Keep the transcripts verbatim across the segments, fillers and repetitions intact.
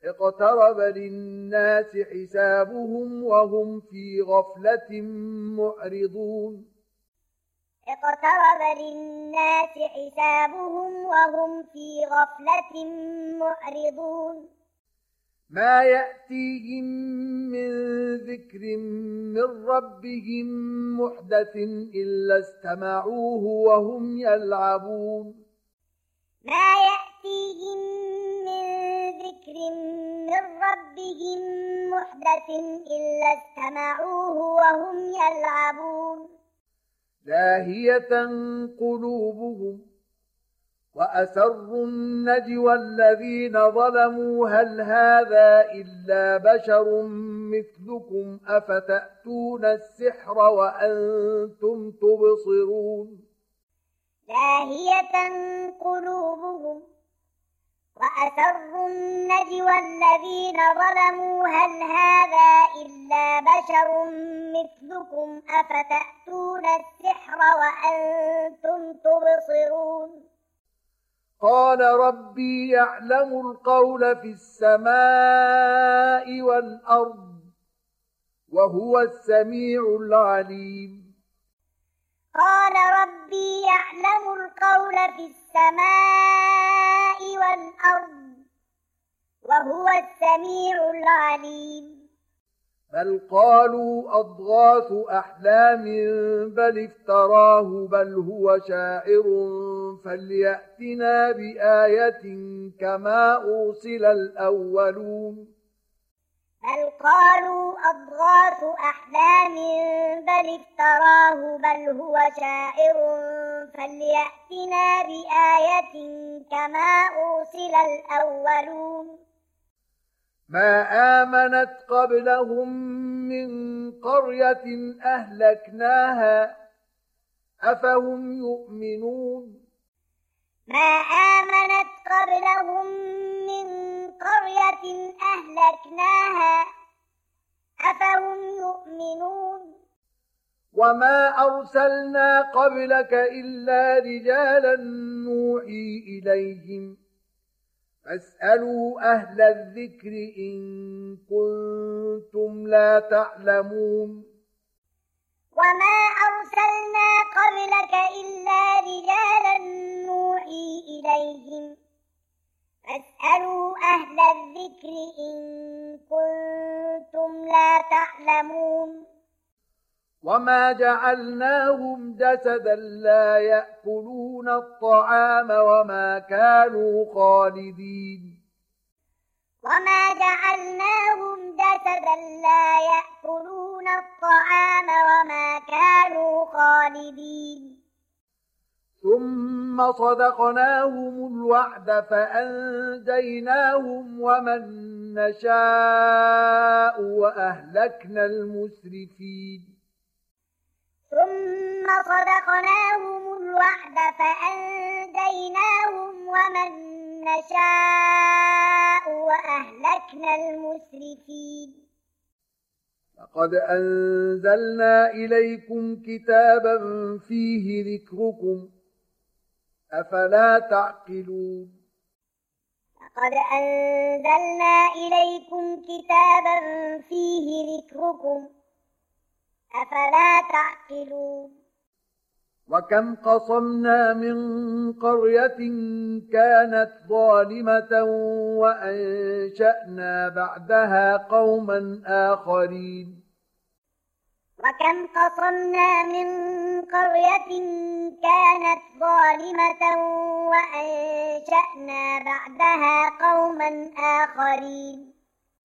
اقترب للناس حسابهم وهم في غفلة معرضون اقترب للناس حسابهم وهم في غفلة معرضون ما يأتيهم من ذكر من ربهم محدث إلا استمعوه وهم يلعبون ما يأتيهم من ذكر من ربهم محدث إلا استمعوه وهم يلعبون لاهية قلوبهم وأسروا النجوى الذين ظلموا هل هذا إلا بشر مثلكم أفتأتون السحر وأنتم تبصرون لاهية قلوبهم وأسروا النجوى الذين ظلموا هل هذا إلا بشر مثلكم أفتأتون السحر وأنتم تبصرون قال ربي يعلم القول في السماء والأرض وهو السميع العليم قال ربي يعلم القول في السماء والأرض وهو السميع العليم بل قالوا أضغاث أحلام بل افتراه بل هو شاعر فليأتنا بآية كما أرسل الأولون بل قالوا أضغاث أحلام بل افتراه بل هو شاعر فليأتنا بآية كما أرسل الأولون ما آمنت قبلهم من قرية أهلكناها أفهم يؤمنون ما آمنت قبلهم من قرية أهلكناها أفهم يؤمنون وما أرسلنا قبلك إلا رجالا نوحي إليهم فاسألوا أهل الذكر إن كنتم لا تعلمون وما أرسلنا قبلك إلا رجالا نوحي إليهم فاسألوا أهل الذكر إن كنتم لا تعلمون وما جعلناهم جسدا لا يأكلون الطعام وما كانوا خالدين وما جعلناهم جسدا لا يأكلون الطعام وما كانوا خالدين ثم صدقناهم الوعد فأنجيناهم ومن نشاء وأهلكنا المسرفين ثم صدقناهم الوعد فأنجيناهم ومن نشاء وأهلكنا المسرفين لقد أنزلنا إليكم كتابا فيه ذكركم أفلا تعقلون لقد أنزلنا إليكم كتابا فيه ذكركم أفلا تعقلون وكم قصمنا من قرية كانت ظالمة وأنشأنا بعدها قوما آخرين وكم قصمنا من قرية كانت ظالمة وأنشأنا بعدها قوما آخرين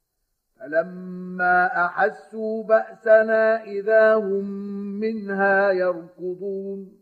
فلما أحسوا بأسنا إذا هم منها يركضون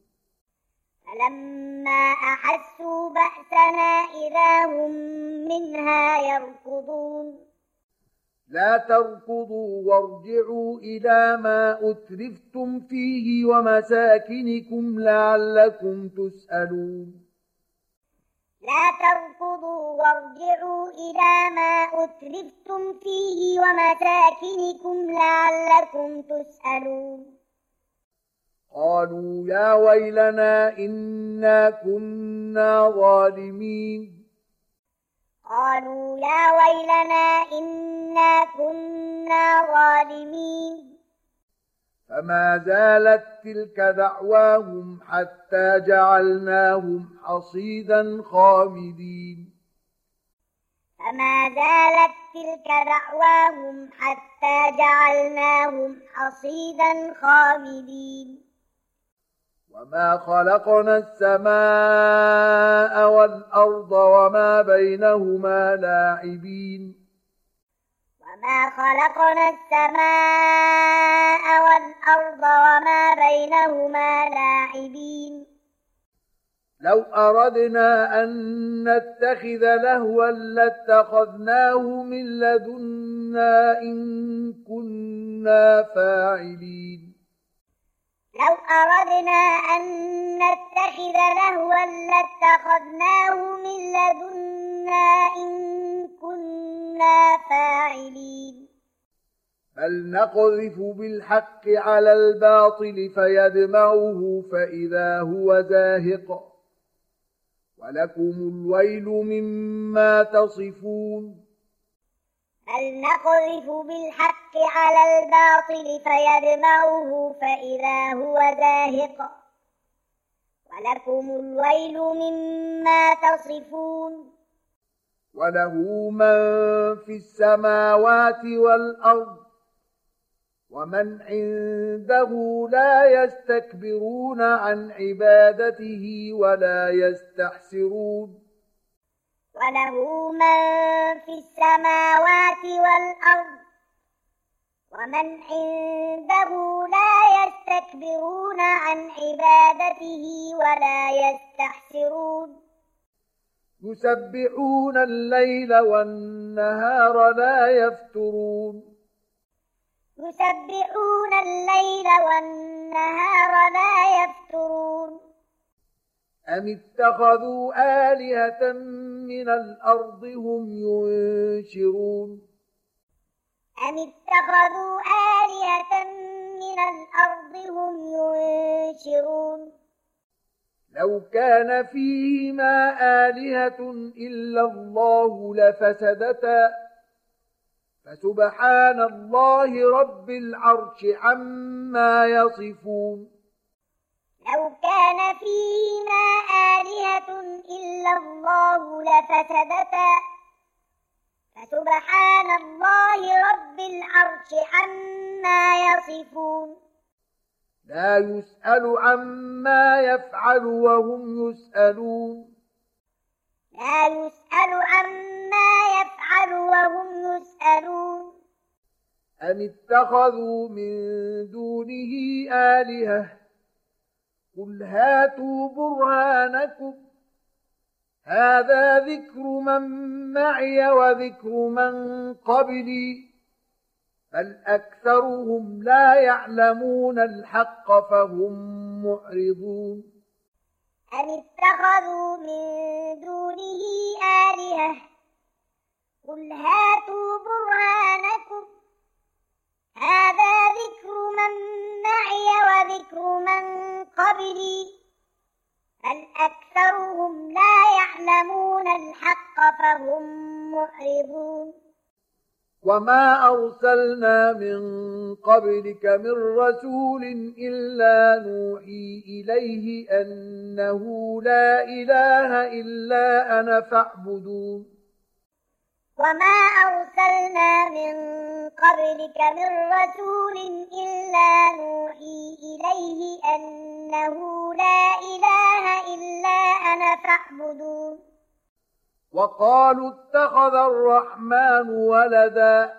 فلما أحسوا بأسنا إذا هم منها يركضون لا تركضوا وارجعوا إلى ما أترفتم فيه ومساكنكم لعلكم تسألون لا تركضوا وارجعوا إلى ما أترفتم فيه ومساكنكم لعلكم تسألون قالوا يا ويلنا إنا كنا ظالمين قالوا يا ويلنا إنا كنا ظالمين. فما زالت تلك دعواهم حتى جعلناهم حصيدا خامدين. فما زالت تلك دعواهم حتى جعلناهم حصيدا خامدين. وما خلقنا السماء والأرض وما بينهما لاعبين. وما خلقنا السماء والأرض وما بينهما لاعبين. لو أردنا أن نتخذ لهوا لاتخذناه من لدنا إن كنا فاعلين. لو أردنا أن نتخذ لهوا لاتخذناه من لدنا إن كنا فاعلين. بل نقذف بالحق على الباطل فيدمغه فإذا هو زاهق ولكم الويل مما تصفون. بل نقذف بالحق على الباطل فيدمغه فإذا هو زاهق ولكم الويل مما تصفون. وله من في السماوات والأرض ومن عنده لا يستكبرون عن عبادته ولا يستحسرون. وله من في السماوات والأرض ومن عنده لا يستكبرون عن عبادته ولا يستحسرون. يسبحون الليل والنهار لا يفترون. يسبحون الليل والنهار لا يفترون. أم اتخذوا آلهة من الأرض هم ينشرون. أم اتخذوا آلهة من الأرض هم ينشرون. لو كان فيهما آلهة إلا الله لفسدتا فسبحان الله رب العرش عما يصفون. لو كان فيهما آلهة إلا الله لفسدتا فسبحان الله رب العرش عما يصفون. لا يسأل عما يفعل وهم يسألون. لا يسأل عما يفعل وهم يسألون. أم اتخذوا من دونه آلهة قل هاتوا برهانكم هذا ذكر من معي وذكر من قبلي بل أكثرهم لا يعلمون الحق فهم معرضون. أم اتخذوا من دونه آلهة قل هاتوا برهانكم هذا ذكر من معي وذكر من قبلي بل أكثرهم لا يعلمون الحق فهم معرضون. وما أرسلنا من قبلك من رسول إلا نوحي إليه أنه لا إله إلا أنا فاعبدون. وما أرسلنا من قبلك من رسول إلا نوحي إليه أنه لا إله إلا أنا فاعبدون. وقالوا اتخذ الرحمن ولدا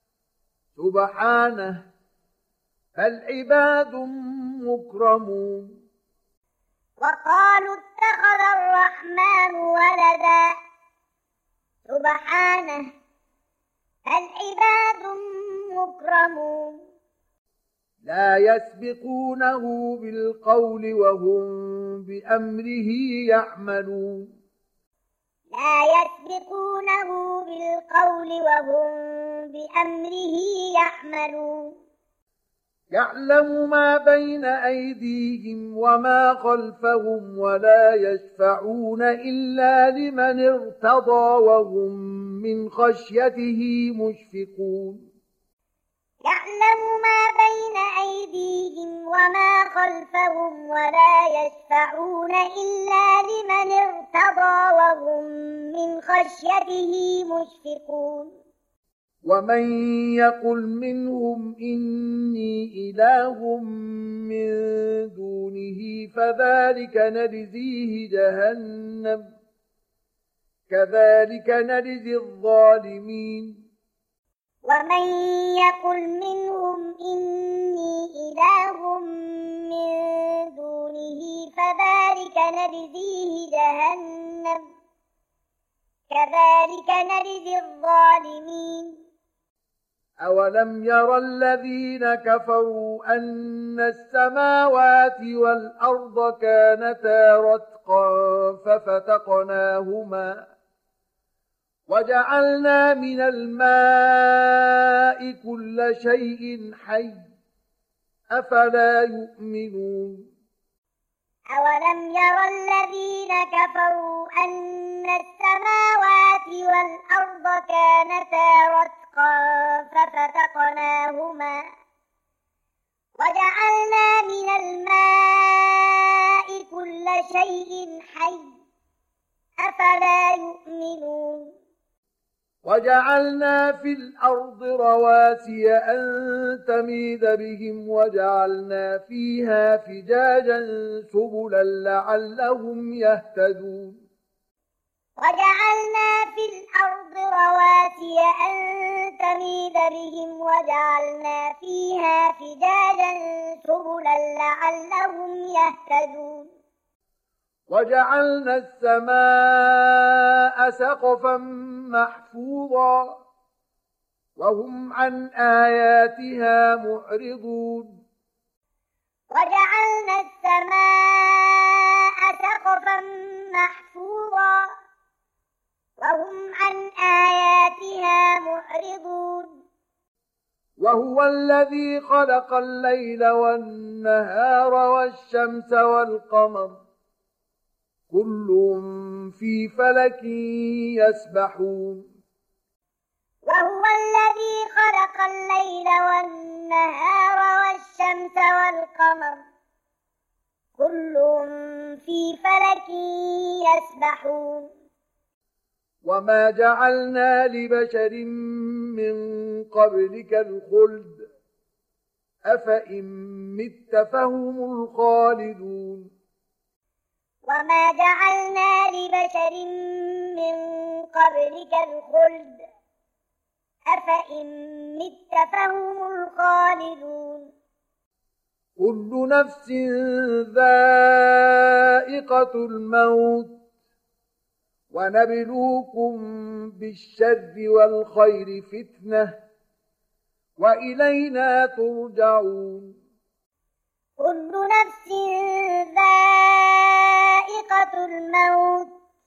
سبحانه بل عباد مكرمون. وقالوا اتخذ الرحمن ولدا سبحانه بل عباد مكرمون. لا يسبقونه بالقول وهم بأمره يعملون. لا يسبقونه بالقول وهم بأمره يعملون. يعلم ما بين أيديهم وما خلفهم ولا يشفعون إلا لمن ارتضى وهم من خشيته مشفقون يعلم ما بين أيديهم وما خلفهم ولا يشفعون إلا لمن ارتضى وهم من خشيته مشفقون ومن يقل منهم إني إله من دونه فذلك نجزيه جهنم كذلك نجزي الظالمين ومن يقل منهم إني إله من دونه فذلك نجزيه جهنم كذلك نجزي الظالمين أولم ير الذين كفروا أن السماوات والأرض كانتا رتقا ففتقناهما وجعلنا من الماء كل شيء حي أفلا يؤمنون أولم ير الذين كفروا أن السماوات والأرض كانتا رتقا ففتقناهما وجعلنا من الماء كل شيء حي أفلا يؤمنون وجعلنا في الأرض رواسي أن تميد بهم وجعلنا فيها فجاجا سبلا لعلهم يهتدون وجعلنا في الأرض رواسي أن تميد بهم وجعلنا فيها فجاجا سبلا لعلهم يهتدون وجعلنا السماء سقفا محفوظا وهم عن آياتها معرضون وجعلنا السماء سقفا محفوظا وهم عن آياتها معرضون وهو الذي خلق الليل والنهار والشمس والقمر كل في فلك يسبحون وهو الذي خلق الليل والنهار والشمس والقمر كل في فلك يسبحون وما جعلنا لبشر من قبلك الخلد أفإن مت فهم الخالدون وما جعلنا لبشر من قبلك الخلد أفإن مت فهم الخالدون كل نفس ذائقة الموت ونبلوكم بالشر والخير فتنة وإلينا ترجعون كل نفس ذائقة الموت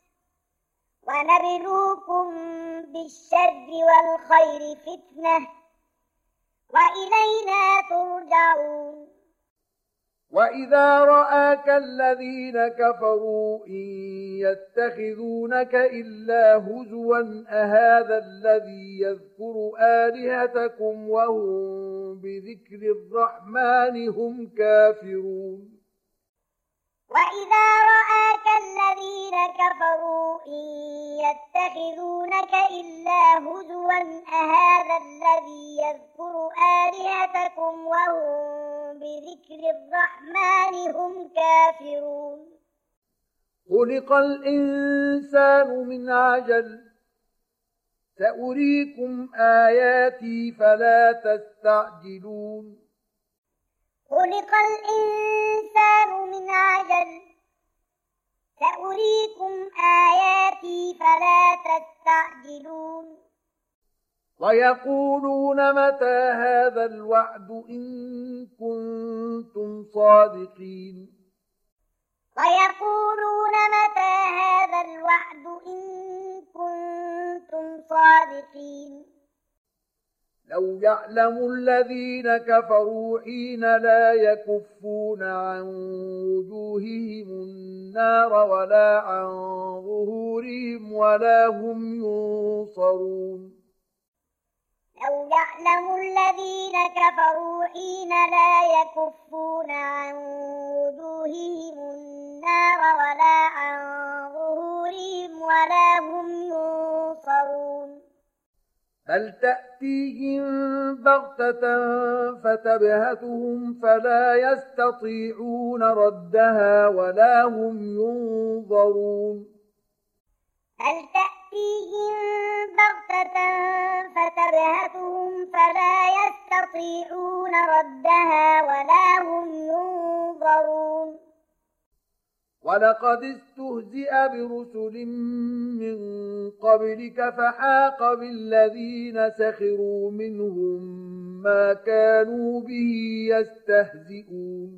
ونبلوكم بالشر والخير فتنة وإلينا ترجعون وإذا رآك الذين كفروا إن يتخذونك إلا هزوا أهذا الذي يذكر آلهتكم وهم بذكر الرحمن هم كافرون وإذا رآك الذين كفروا إن يتخذونك إلا هزوا أهذا الذي يذكر آلهتكم وهم بذكر الرحمن هم كافرون خلق الإنسان من عجل سأريكم آياتي فلا تستعجلون خلق الإنسان من عجل سأريكم آياتي فلا تستعجلون ويقولون متى هذا الوعد إن كنتم صادقين ويقولون متى هذا الوعد إن كنتم صادقين لو يعلم الذين كفروا حين لا يكفون عن وجوههم النار ولا عن ظهورهم ولا هم ينصرون لو يعلم الذين كفروا حين لا يكفون عن وجوههم النار ولا عن ظهورهم ولا هم ينصرون بل تأتيهم بغتة فتبهتهم فلا يستطيعون ردها ولا هم ينظرون بل تأتيهم بغتة فتبهتهم فلا يستطيعون ردها ولا هم ينظرون ولقد استهزئ برسل من قبلك فحاق بالذين سخروا منهم ما كانوا به يستهزئون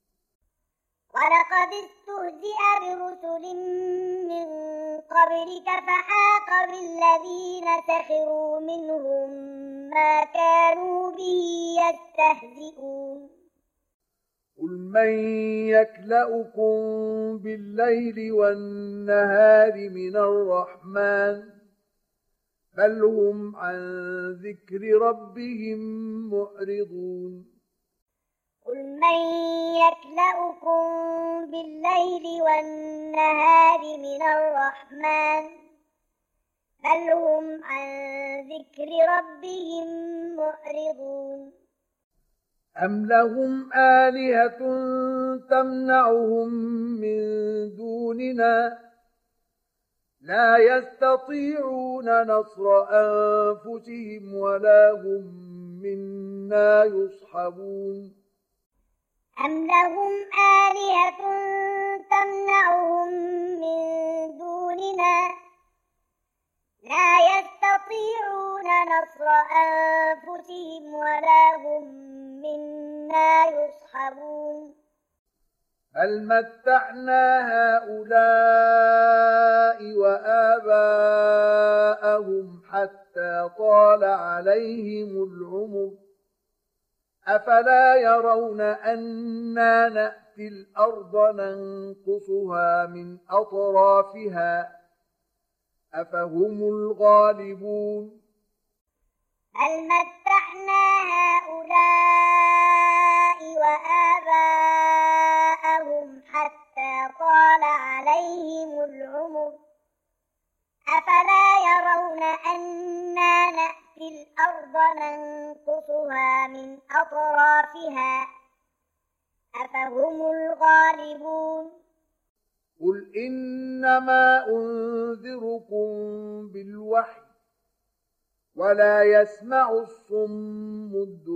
ولقد استهزئ برسل من قبلك فحاق بالذين سخروا منهم ما كانوا به يستهزئون قل من يكلؤكم بالليل والنهار من الرحمن بل هم عن ذكر ربهم معرضون قل من يكلؤكم بالليل والنهار من الرحمن بل هم عن ذكر ربهم معرضون أم لهم آلهة تمنعهم من دوننا لا يستطيعون نصر أنفسهم ولا هم منا يصحبون أم لهم آلهة تمنعهم من دوننا لا يستطيعون نصر أنفسهم ولا هم منا يصحبون بل متعنا هؤلاء وآباءهم حتى طال عليهم العمر أفلا يرون أنا نأتي الأرض ننقصها من أطرافها أفهم الغالبون بل متعنا هؤلاء وآباءهم حتى طال عليهم العمر أفلا يرون أنا نأتي الأرض ننقصها من أطرافها أفهم الغالبون قل إنما أنذركم بالوحي ولا يسمع الصم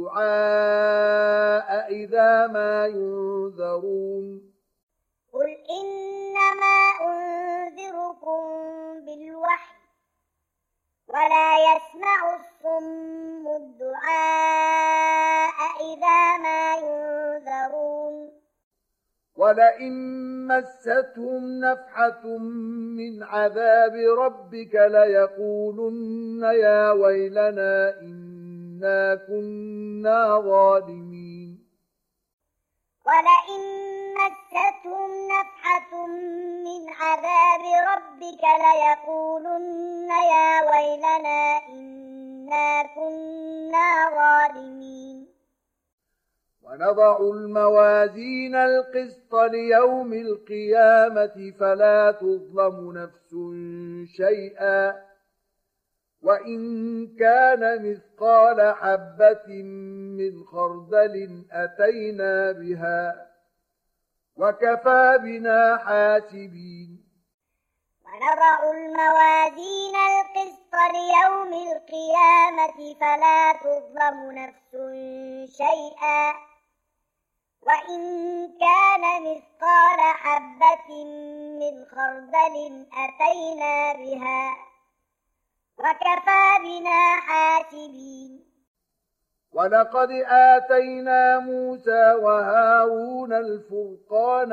الدعاء إذا ما ينذرون قل إنما أنذركم بالوحي ولا يسمع الصم الدعاء إذا ما ينذرون ولئن مستهم نفحة من عذاب ربك ليقولن يا ويلنا إنا كنا ظالمين ولئن مستهم نفحة من عذاب ربك ليقولن يا ويلنا إنا كنا ظالمين ونضع الموازين القسط ليوم القيامة فلا تظلم نفس شيئا وإن كان مثقال حبة من خردل أتينا بها وكفى بنا حاسبين ونضع الموازين القسط ليوم القيامة فلا تظلم نفس شيئا وإن كان مثقال حبة من خردل أتينا بها وكفى بنا حاسبين ولقد آتينا موسى وهارون الفرقان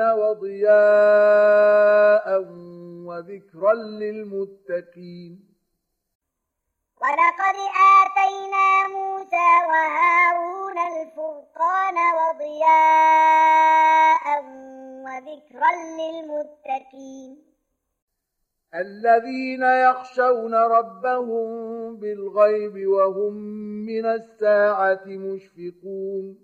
وضياء وذكرا للمتقين ولقد آتينا موسى وهارون الفرقان وضياء وذكرا للمتقين الذين يخشون ربهم بالغيب وهم من الساعة مشفقون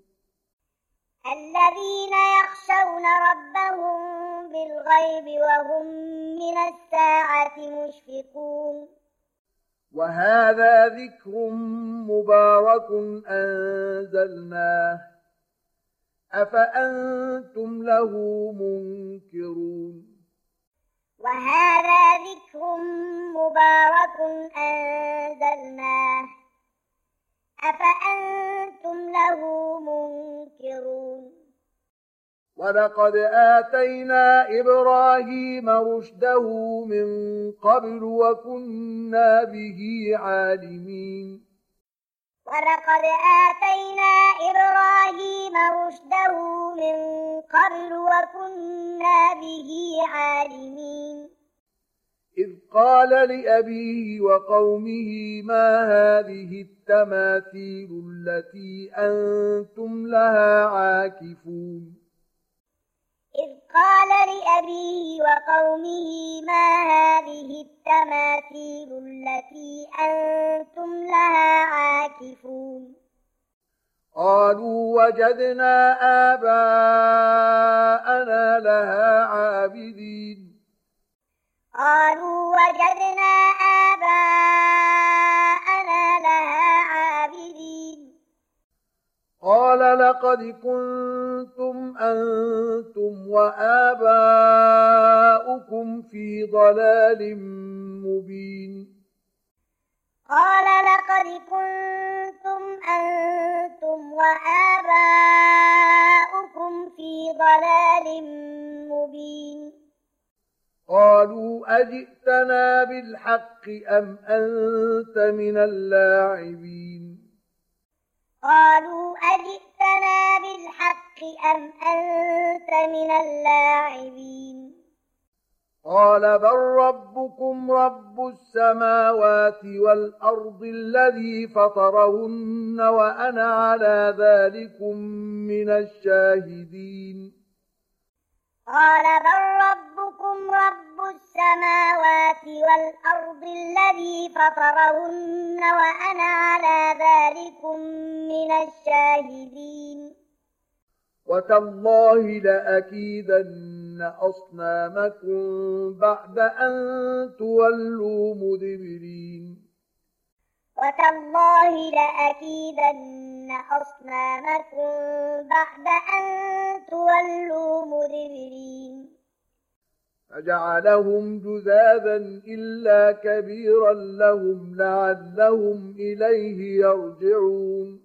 الذين يخشون ربهم بالغيب وهم من الساعة مشفقون وهذا ذكر مبارك أنزلناه أفأنتم له منكرون وهذا ذكر مبارك أنزلناه أفأنتم له منكرون ولقد آتينا إبراهيم رشده من قبل وكنا به عالمين ولقد آتينا إبراهيم رشده من قبل وكنا به عالمين إذ قال لأبيه وقومه ما هذه التماثيل التي أنتم لها عاكفون إذ قال لأبيه وقومه ما هذه التماثيل التي أنتم لها عاكفون قالوا وجدنا آباءنا لها عابدين قالوا وجدنا آباءنا لها عابدين قال لقد كنتم أنتم وآباؤكم في ضلال مبين قال لقد كنتم أنتم وآباؤكم في ضلال مبين قالوا أجئتنا بالحق أم أنت من اللاعبين قالوا أجئتنا بالحق أم أنت من اللاعبين قال بل ربكم رب السماوات والأرض الذي فطرهن وأنا على ذلكم من الشاهدين قال بل ربكم رب السماوات والأرض الذي فطرهن وأنا على ذلكم من الشاهدين وتالله لأكيدن أصنامكم بعد أن تولوا مدبرين وتالله لأكيدن أصنامكم بعد أن تولوا مدبرين فجعلهم جذاذا إلا كبيرا لهم لعلهم إليه يرجعون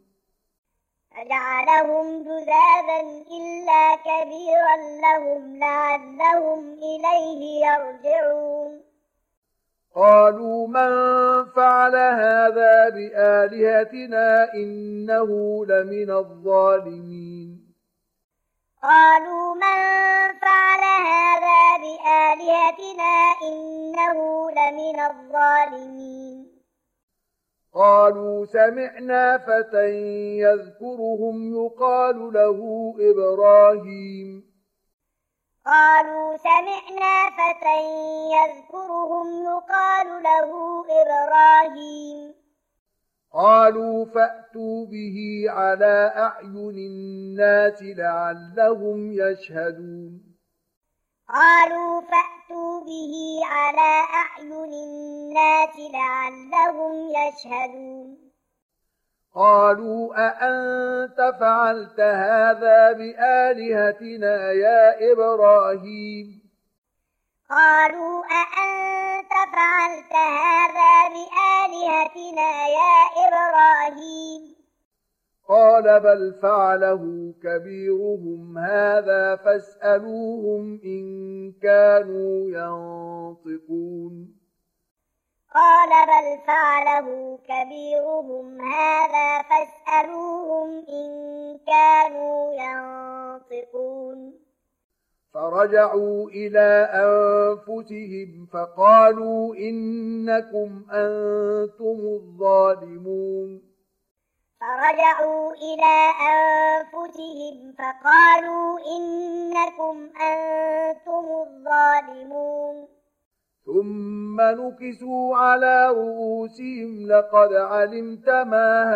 فجعلهم جذاذا إلا كبيرا لهم لعلهم إليه يرجعون قالوا من فعل هذا بآلهتنا إنه لمن الظالمين قالوا من فعل هذا بآلهتنا إنه لمن الظالمين قالوا سمعنا فتى يذكرهم يقال له إبراهيم قالوا سمعنا فتى يذكرهم يقال له إبراهيم قالوا فأتوا به على أعين الناس لعلهم يشهدون قالوا فأتوا به على أعين الناس لعلهم يشهدون قالوا أأنت فعلت هذا بآلهتنا يا إبراهيم قالوا أأنت فعلت هذا بآلهتنا يا إبراهيم قال بل فعله كبيرهم هذا فاسألوهم إن كانوا ينطقون قال بل فعله كبيرهم هذا فاسألوهم إن كانوا ينطقون فرجعوا إلى أنفسهم فقالوا إنكم أنتم الظالمون فرجعوا إلى أنفسهم فقالوا إنكم أنتم الظالمون ثم نكسوا على رؤوسهم لقد علمت ما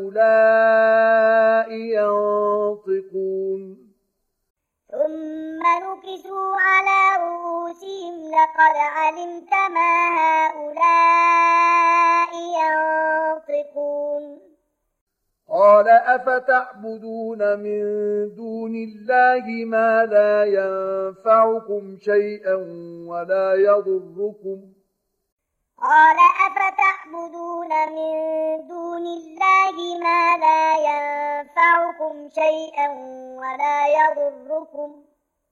هؤلاء ينطقون ثم نكسوا على رؤوسهم لقد علمت ما هؤلاء ينطقون قال أفتعبدون من دون الله ما لا ينفعكم شيئا ولا يضركم قال أفتعبدون من دون الله ما لا ينفعكم شيئا ولا يضركم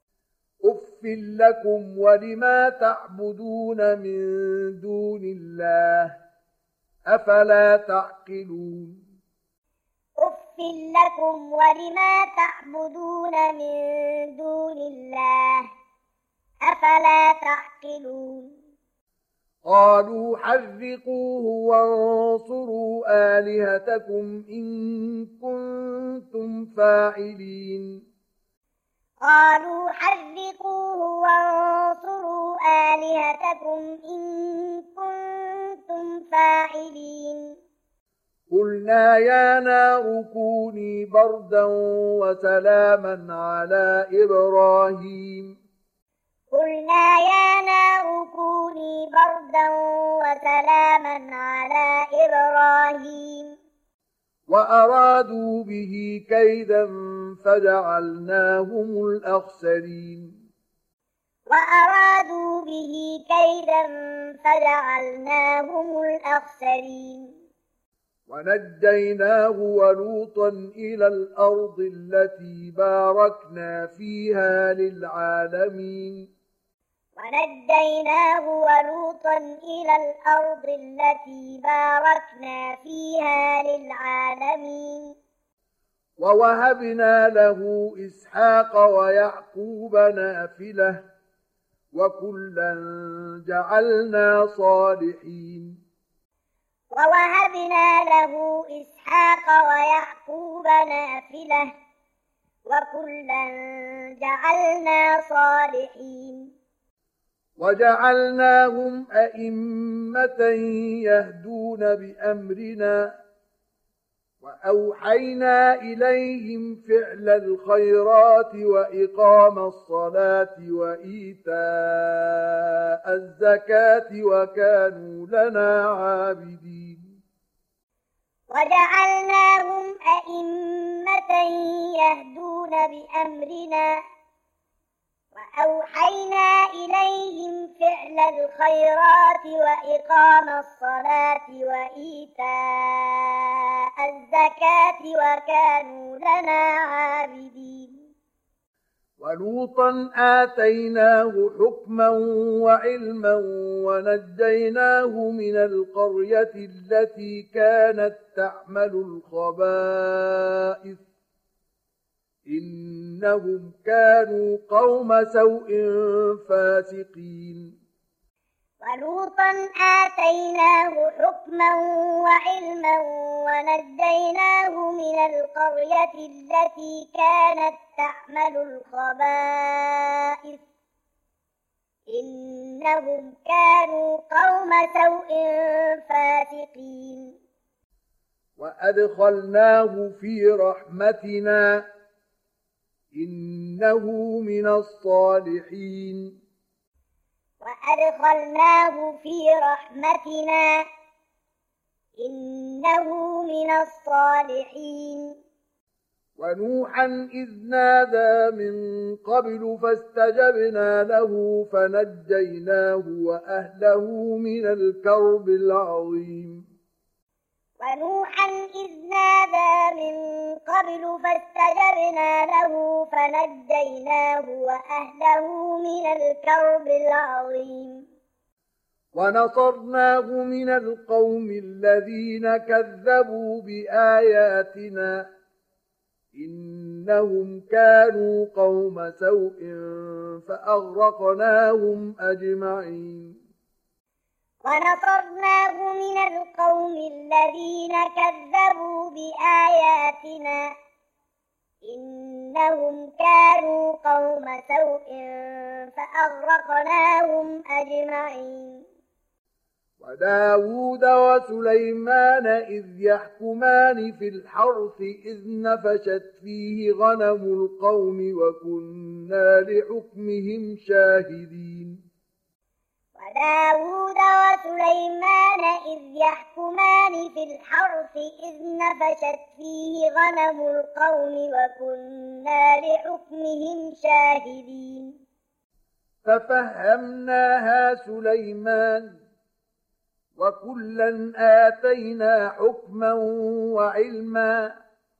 أف لكم ولما تعبدون من دون الله أفلا تعقلون أف لكم ولما تعبدون من دون الله أفلا تعقلون قالوا حرقوه وانصروا آلهتكم إن كنتم فاعلين قالوا حرقوه وانصروا آلهتكم إن كنتم فاعلين قلنا يا نار كوني بردا وسلاما على إبراهيم قلنا يا نار كوني بردا وسلاما على إبراهيم وأرادوا به كيدا فجعلناهم الأخسرين وأرادوا به كيدا فجعلناهم الأخسرين ونجيناه ولوطا إلى الأرض التي باركنا فيها للعالمين ونجيناه ولوطا إلى الأرض التي باركنا فيها للعالمين ووهبنا له إسحاق ويعقوب نافلة وكلا جعلنا صالحين ووهبنا له إسحاق ويعقوب نافلة وكلا جعلنا صالحين وجعلناهم أئمة يهدون بأمرنا وأوحينا إليهم فعل الخيرات وإقام الصلاة وإيتاء الزكاة وكانوا لنا عابدين وجعلناهم أئمة يهدون بأمرنا وأوحينا إليهم فعل الخيرات وإقام الصلاة وإيتاء الزكاة وكانوا لنا عابدين ولوطا آتيناه حكما وعلما ونجيناه من القرية التي كانت تعمل الخبائث إنهم كانوا قوم سوء فاسقين ولوطا آتيناه حكما وعلما ونجيناه من القرية التي كانت تعمل الخبائث إنهم كانوا قوم سوء فاسقين وأدخلناه في رحمتنا إنه من الصالحين وأدخلناه في رحمتنا إنه من الصالحين ونوحا إذ نادى من قبل فاستجبنا له فنجيناه وأهله من الكرب العظيم ونوحا إذ نادى من قبل فاستجبنا له فنجيناه وأهله من الكرب العظيم ونصرناه من القوم الذين كذبوا بآياتنا إنهم كانوا قوم سوء فأغرقناهم أجمعين. ونصرناه من القوم الذين كذبوا بآياتنا إنهم كانوا قوم سوء فأغرقناهم أجمعين. وداود وسليمان إذ يحكمان في الحرث إذ نفشت فيه غنم القوم وكنا لحكمهم شاهدين. وداود وسليمان إذ يحكمان في الحرث إذ نفشت فيه غنم القوم وكنا لحكمهم شاهدين. ففهمناها سليمان وكلا آتينا حكما وعلما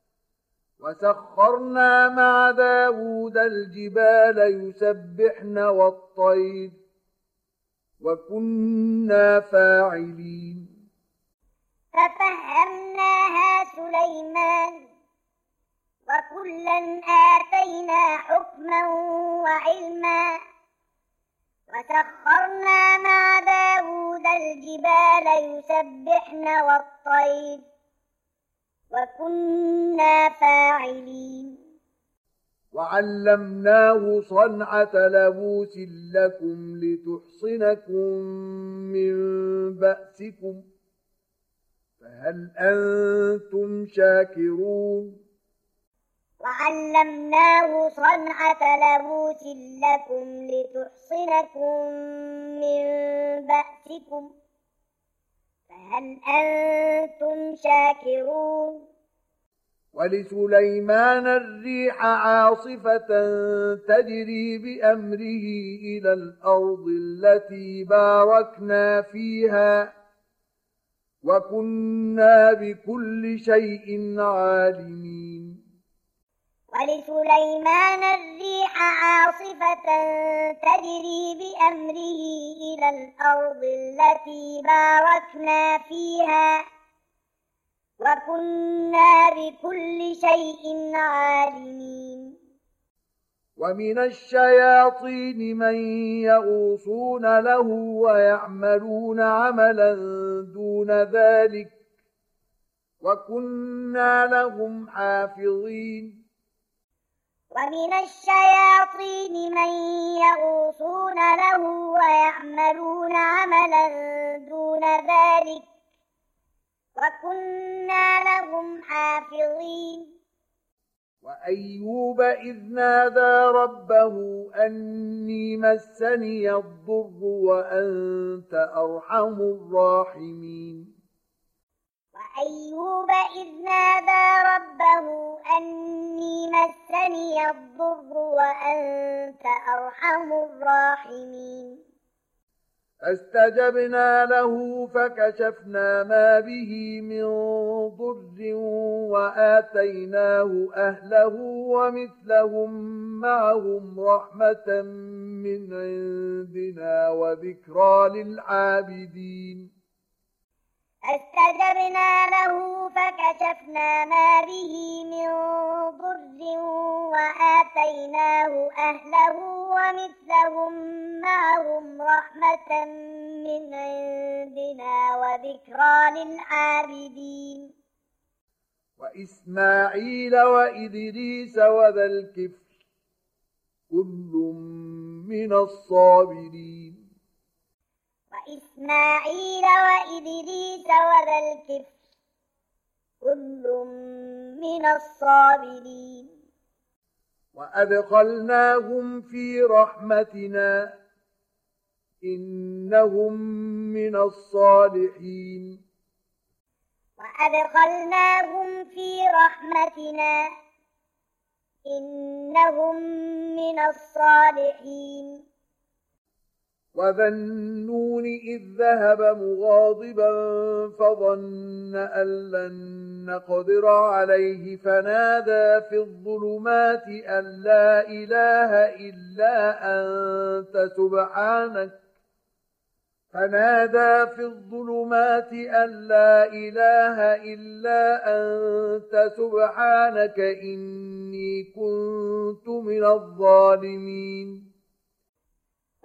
وسخرنا مع داود الجبال يسبحن والطير وكنا فاعلين. ففهمناها سليمان وكلا آتينا حكما وعلما وسخرنا مع داود الجبال يسبحن والطير وكنا فاعلين. وعلمناه صنعة لبوس لكم لتحصنكم من بأسكم فهل أنتم شاكرون. وعلمناه صنعة لبوس لكم لتحصنكم من بأسكم فهل أنتم شاكرون. ولسليمان الريح عاصفة تجري بأمره إلى الأرض التي باركنا فيها وكنا بكل شيء عالمين. ولسليمان الريح عاصفة تجري بأمره إلى الأرض التي باركنا فيها وكنا بكل شيء عالمين. ومن الشياطين من يغوصون له ويعملون عملا دون ذلك وكنا لهم حافظين. ومن الشياطين من يغوصون له ويعملون عملا دون ذلك وكنا لهم حافظين. وأيوب إذ نادى ربه أني مسني الضر وأنت أرحم الراحمين. وأيوب إذ نادى ربه أني مسني الضر وأنت أرحم الراحمين. فاستجبنا له فكشفنا ما به من ضر وآتيناه أهله ومثلهم معهم رحمة من عندنا وذكرى للعابدين. فاستجبنا له فكشفنا ما به من ضر وآتيناه أهله ومثلهم معهم رحمة من عندنا وذكرى للعابدين. وإسماعيل وإدريس وذا الكفل كل من الصابرين. وإسماعيل وإدريس وذا الكفل كل من الصابرين. وأدخلناهم في رحمتنا إنهم من الصالحين. وأدخلناهم في رحمتنا إنهم من الصالحين. وذا النون إذ ذهب مغاضبا فظن أن لن نقدر عليه فنادى في الظلمات أن لا إله إلا أنت سبحانك فنادى في الظلمات أن لا إله إلا أنت سبحانك إني كنت من الظالمين.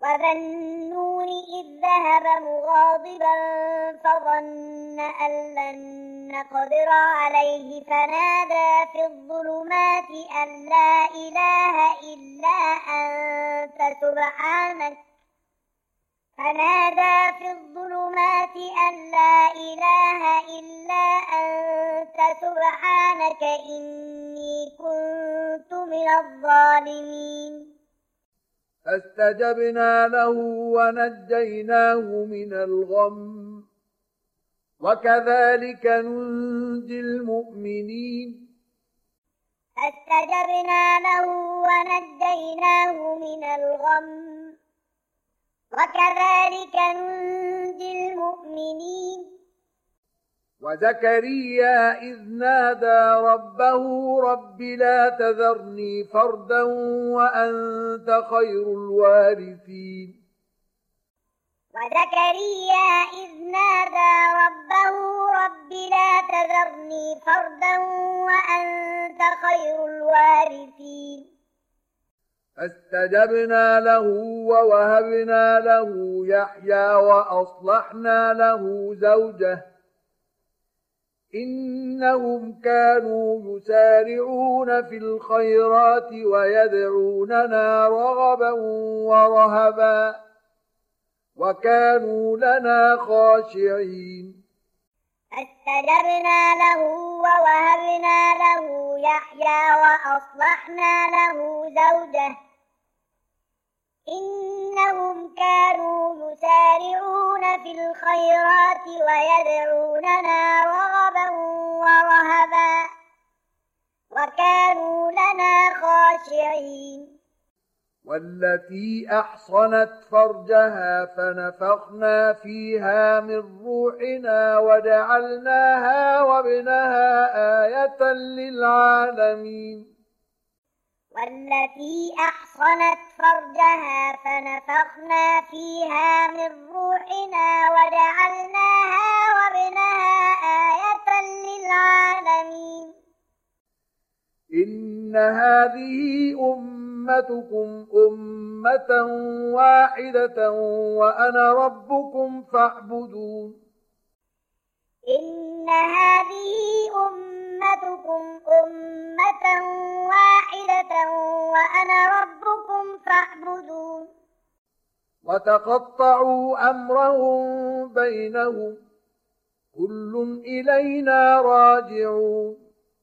وذا النون إذ ذهب مغاضبا فظن أن لن نقدر عليه فنادى في الظلمات أن لا إله إلا أنت سبحانك فنادى في الظلمات أن لا إله إلا أنت سبحانك إني كنت من الظالمين فاستجبنا له ونجيناه من الغم وكذلك ننجي المؤمنين فاستجبنا له ونجيناه من الغم وكذلك ننجي المؤمنين وزكريا إذ نادى ربه رب لا تذرني فردا وأنت خير الوارثين وزكريا إذ نادى ربه رب لا تذرني فردا وأنت خير الوارثين فاستجبنا له ووهبنا له يحيى وأصلحنا له زوجه إنهم كانوا يسارعون في الخيرات ويدعوننا رغبا ورهبا وكانوا لنا خاشعين فاستجبنا له ووهبنا له يحيى وأصلحنا له زوجه إنهم كانوا يسارعون في الخيرات ويدعوننا رغبا ورهبا وكانوا لنا خاشعين والتي أحصنت فرجها فنفخنا فيها من روحنا وجعلناها وابنها آية للعالمين والتي أحصنت فرجها فنفخنا فيها من روحنا وجعلناها وابنها آية للعالمين إن هذه أمتكم أمة واحدة وأنا ربكم فاعبدون إن هذه أمتكم أمة واحدة وأنا ربكم فاعبدون وتقطعوا أمرهم بينهم كل إلينا راجعون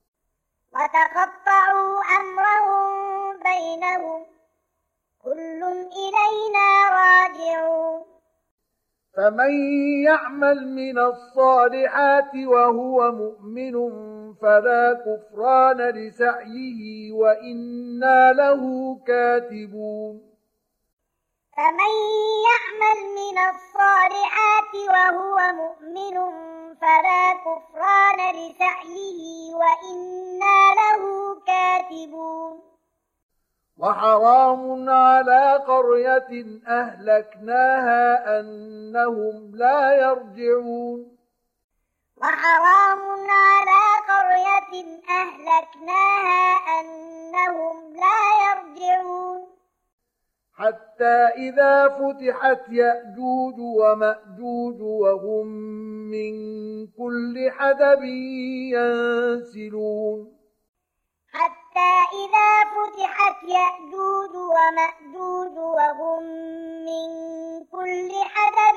وتقطعوا أمرهم بينهم كل إلينا راجعون فمن يعمل من الصالحات وهو مؤمن فلا كفران لسعيه وإنا له كاتبون فمن يعمل من الصالحات وهو مؤمن فلا كفران لسعيه وإنا له كاتبون وحرام على قرية أهلكناها أنهم لا يرجعون وحرام على قرية أهلكناها أنهم لا يرجعون حتى إذا فتحت يأجوج ومأجوج وهم من كل حدب ينسلون حتى إذا فتحت يأجوج ومأجوج وهم من كل حدب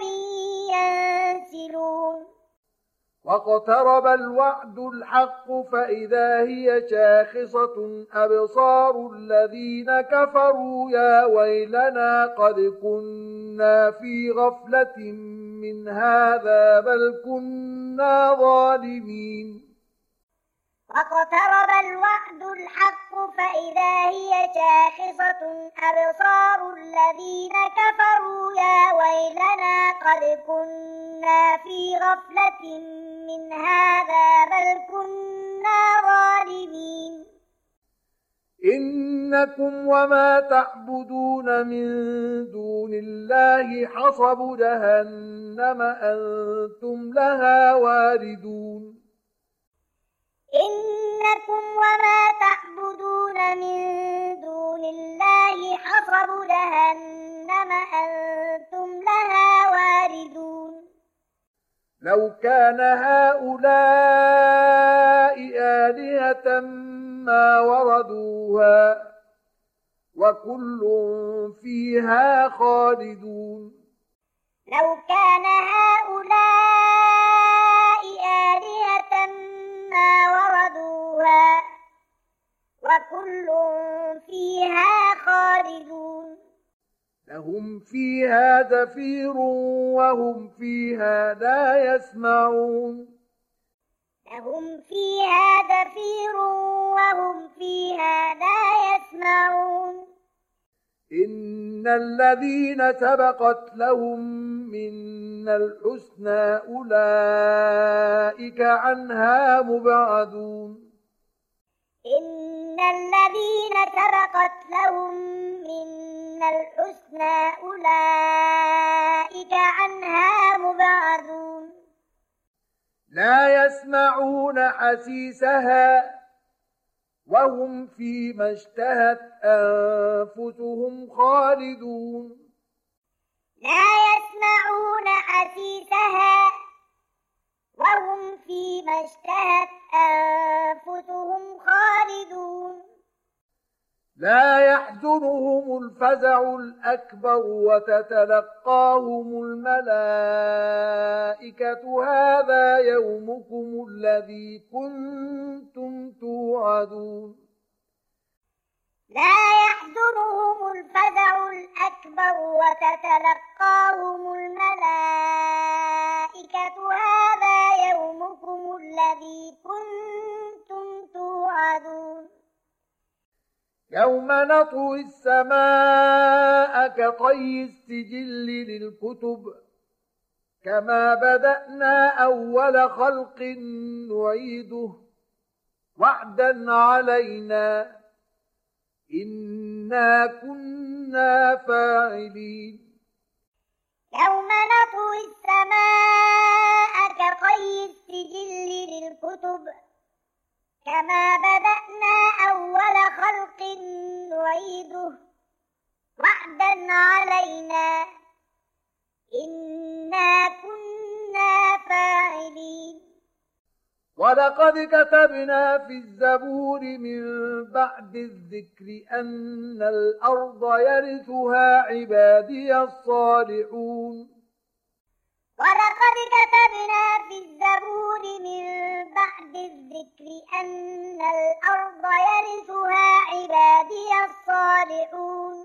ينسلون واقترب الوعد الحق فإذا هي شاخصة أبصار الذين كفروا يا ويلنا قد كنا في غفلة من هذا بل كنا ظالمين واقترب الوعد الحق فإذا هي شاخصة أبصار الذين كفروا يا ويلنا قد كنا في غفلة من هذا بل كنا ظالمين إنكم وما تعبدون من دون الله حصب جهنم أنتم لها واردون إنكم وما تعبدون من دون الله حصب جهنم أنتم لو كان هؤلاء آلهة ما وردوها وكل فيها خالدون لو كان هؤلاء آلهة ما وردوها وكل فيها خالدون لهم فيها زفير وهم فيها لا يسمعون لهم فيها زفير وهم فيها لا يسمعون إن الذين سبقت لهم منا الحسنى أولئك عنها مبعدون إن الذين سبقت لهم منا الحسنى أولئك عنها مبعدون لا يسمعون حسيسها وهم فيما اشتهت أنفسهم خالدون لا يسمعون حسيسها وهم فيما اشتهت أنفسهم خالدون لا يحزنهم الفزع الأكبر وتتلقاهم الملائكة هذا يومكم الذي كنتم توعدون لا يحزنهم الفزع الأكبر وتتلقاهم الملائكة هذا يومكم الذي كنتم توعدون يوم نطوي السماء كطي السجل للكتب كما بدأنا أول خلق نعيده وعدا علينا إنا كنا فاعلين يوم نطوي السماء كطي السجل للكتب كما بدأنا أول خلق نعيده وعدا علينا إنا كنا فاعلين ولقد كتبنا في الزبور من بعد الذكر أن الأرض يرثها عبادي الصالحون ولقد كتبنا في الزبور من بعد الذكر أن الأرض يرثها عبادي الصالحون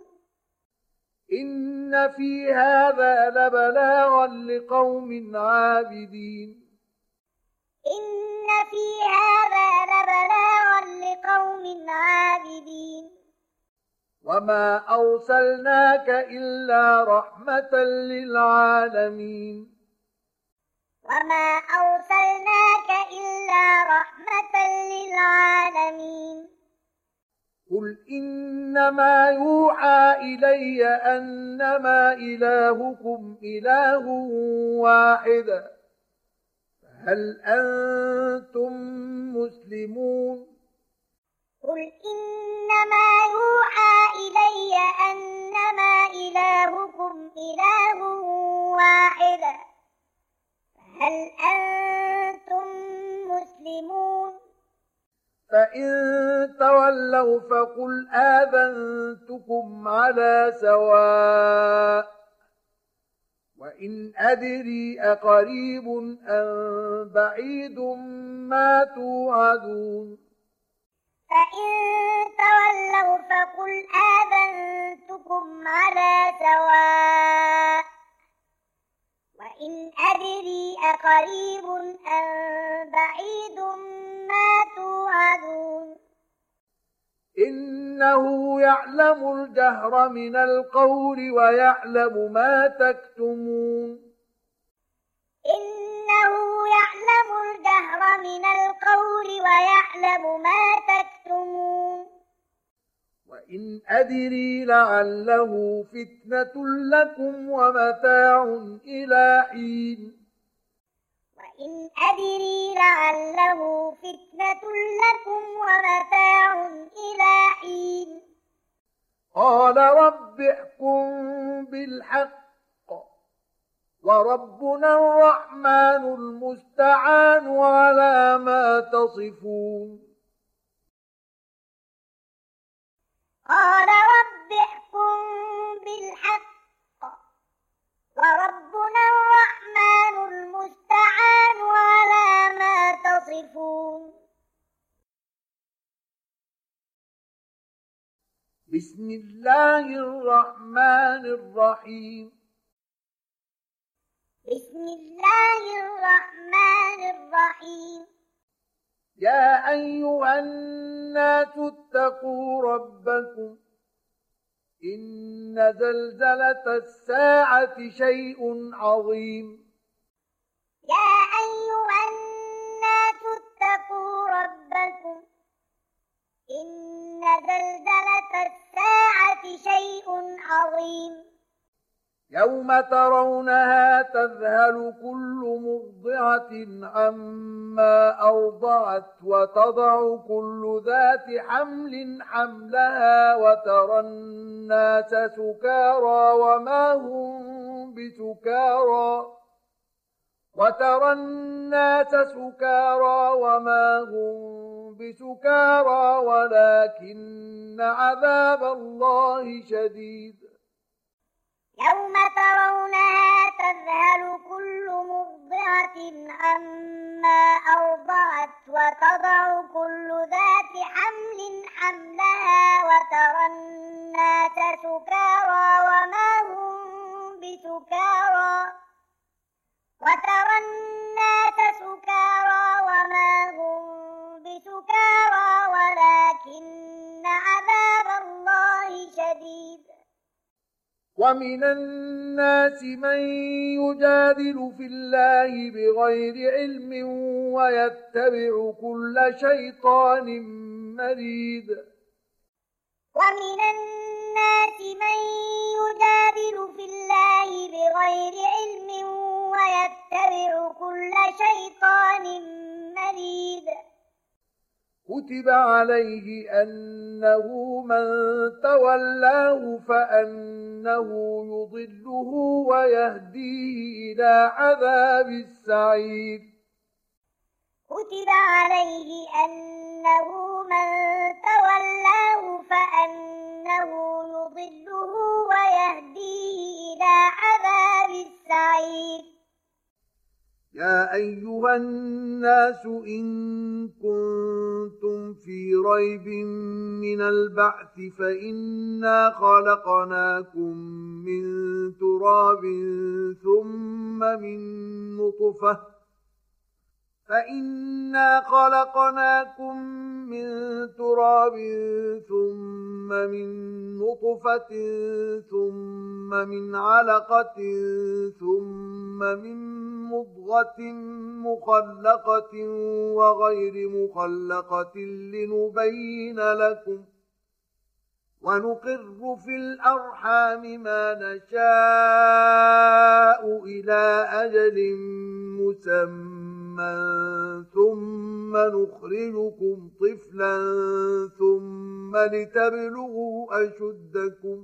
إن في هذا لبلاغا لقوم عابدين إن في هذا لبلاغا لقوم عابدين وما أرسلناك إلا رحمة للعالمين وما أرسلناك إلا رحمة للعالمين قل إنما يوحى إلي أنما إلهكم إله واحد هل أنتم مسلمون قل إنما يوحى إلي أنما إلهكم إله واحد هل أنتم مسلمون فإن تولوا فقل آذنتكم على سواء وإن أدري أقريب أم بعيد ما توعدون فإن تولوا فقل آذنتكم على سواء وإن أدري أقريب أم بعيد ما توعدون إنه يعلم الجهر من القول ويعلم ما تكتمون إنه يعلم الجهر من القول ويعلم ما تكتمون وإن أدري لعله فتنة لكم ومتاع إلى حين وإن أدري لعله فتنة لكم ومتاع إلى حين قال رب احكم بالحق وربنا الرحمن المستعان على ما تصفون قال رب احكم بالحق وربنا الرحمن المستعان على ما تصفون بسم الله الرحمن الرحيم بسم الله الرحمن الرحيم يا أيها الناس اتقوا ربكم إن زلزلة الساعة شيء عظيم يا أيها الناس اتقوا ربكم إن زلزلة الساعة شيء عظيم يوم ترونها تذهل كل مرضعة عما أرضعت وتضع كل ذات حمل حملها وترى الناس سكارى وما هم بسكارى وترى الناس سكارى وما هم بسكارى ولكن عذاب الله شديد يوم ترونها تذهل كل مرضعة عما أرضعت وتضع كل ذات حمل حملها وترى الناس سكارى وما هم بسكارى وترى الناس سكارى وما هم بسكارى ولكن عذاب الله شديد ومن الناس من يجادل في الله بغير علم ويتبع كل شيطان مريد ومن الناس من يجادل في الله بغير علم ويتبع كل شيطان مريد كتب عليه أنه من تولاه فأنه يضله ويهديه إلى عذاب السعير كتب عليه أنه من تولاه فأنه يضله ويهديه إلى عذاب السعير يا أيها الناس إن كنتم في ريب من البعث فإنا خلقناكم من تراب ثم من نطفة فإنا خلقناكم من تراب ثم من نطفة ثم من علقة ثم من مضغة مخلقة وغير مخلقة لنبين لكم ونقر في الأرحام ما نشاء إلى أجل مسمى ثم نخرجكم طفلا ثم لتبلغوا أشدكم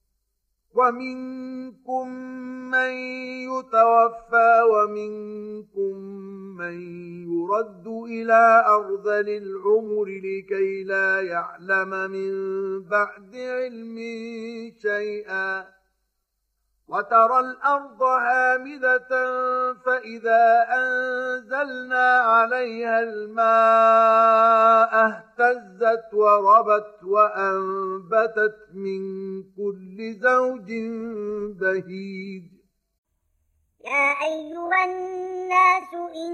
ومنكم من يتوفى ومنكم من يرد إلى أرذل العمر لكي لا يعلم من بعد علم شيئا وترى الأرض هامدة فإذا أنزلنا عليها الماء اهتزت وربت وأنبتت من كل زوج بهيج يا أيها الناس إن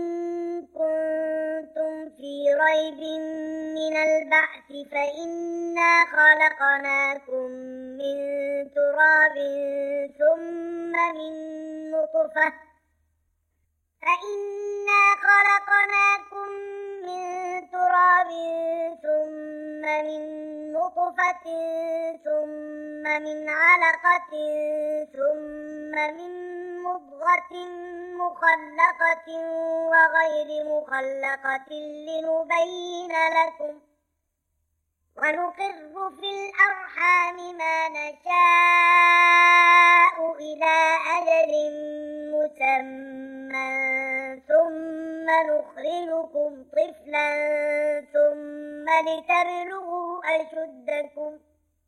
كنتم في ريب من البعث فإنا خلقناكم من تراب ثم من نطفة فإنا خلقناكم من تراب ثم من نطفة ثم من علقة ثم من مضغة مخلقة وغير مخلقة لنبين لكم ونقر في الأرحام ما نشاء إلى أجل مسمى ثم نخرجكم طفلا ثم لتبلغوا أشدكم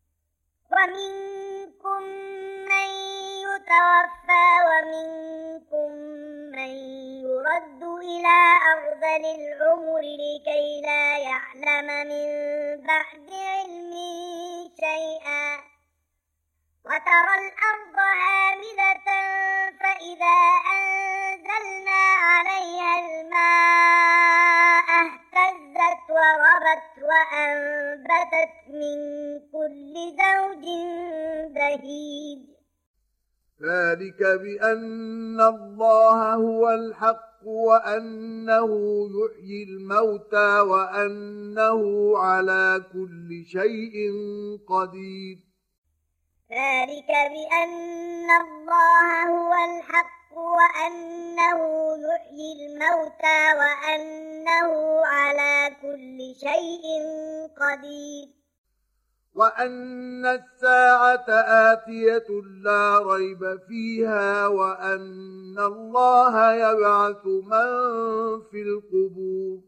ومنكم من يتوفى ومنكم من يرد إلى أرذل العمر لكي لا يعلم من بعد علم شيئا وترى الأرض هامدة فإذا أنزلنا عليها الماء اهتزت وربت وأنبتت من كل زوج بهيج ذلك بأن الله هو الحق وأنه يحيي الموتى وأنه على كل شيء قدير ذلك بأن الله هو الحق وأنه يحيي الموتى وأنه على كل شيء قدير وأن الساعة آتية لا ريب فيها وأن الله يبعث من في القبور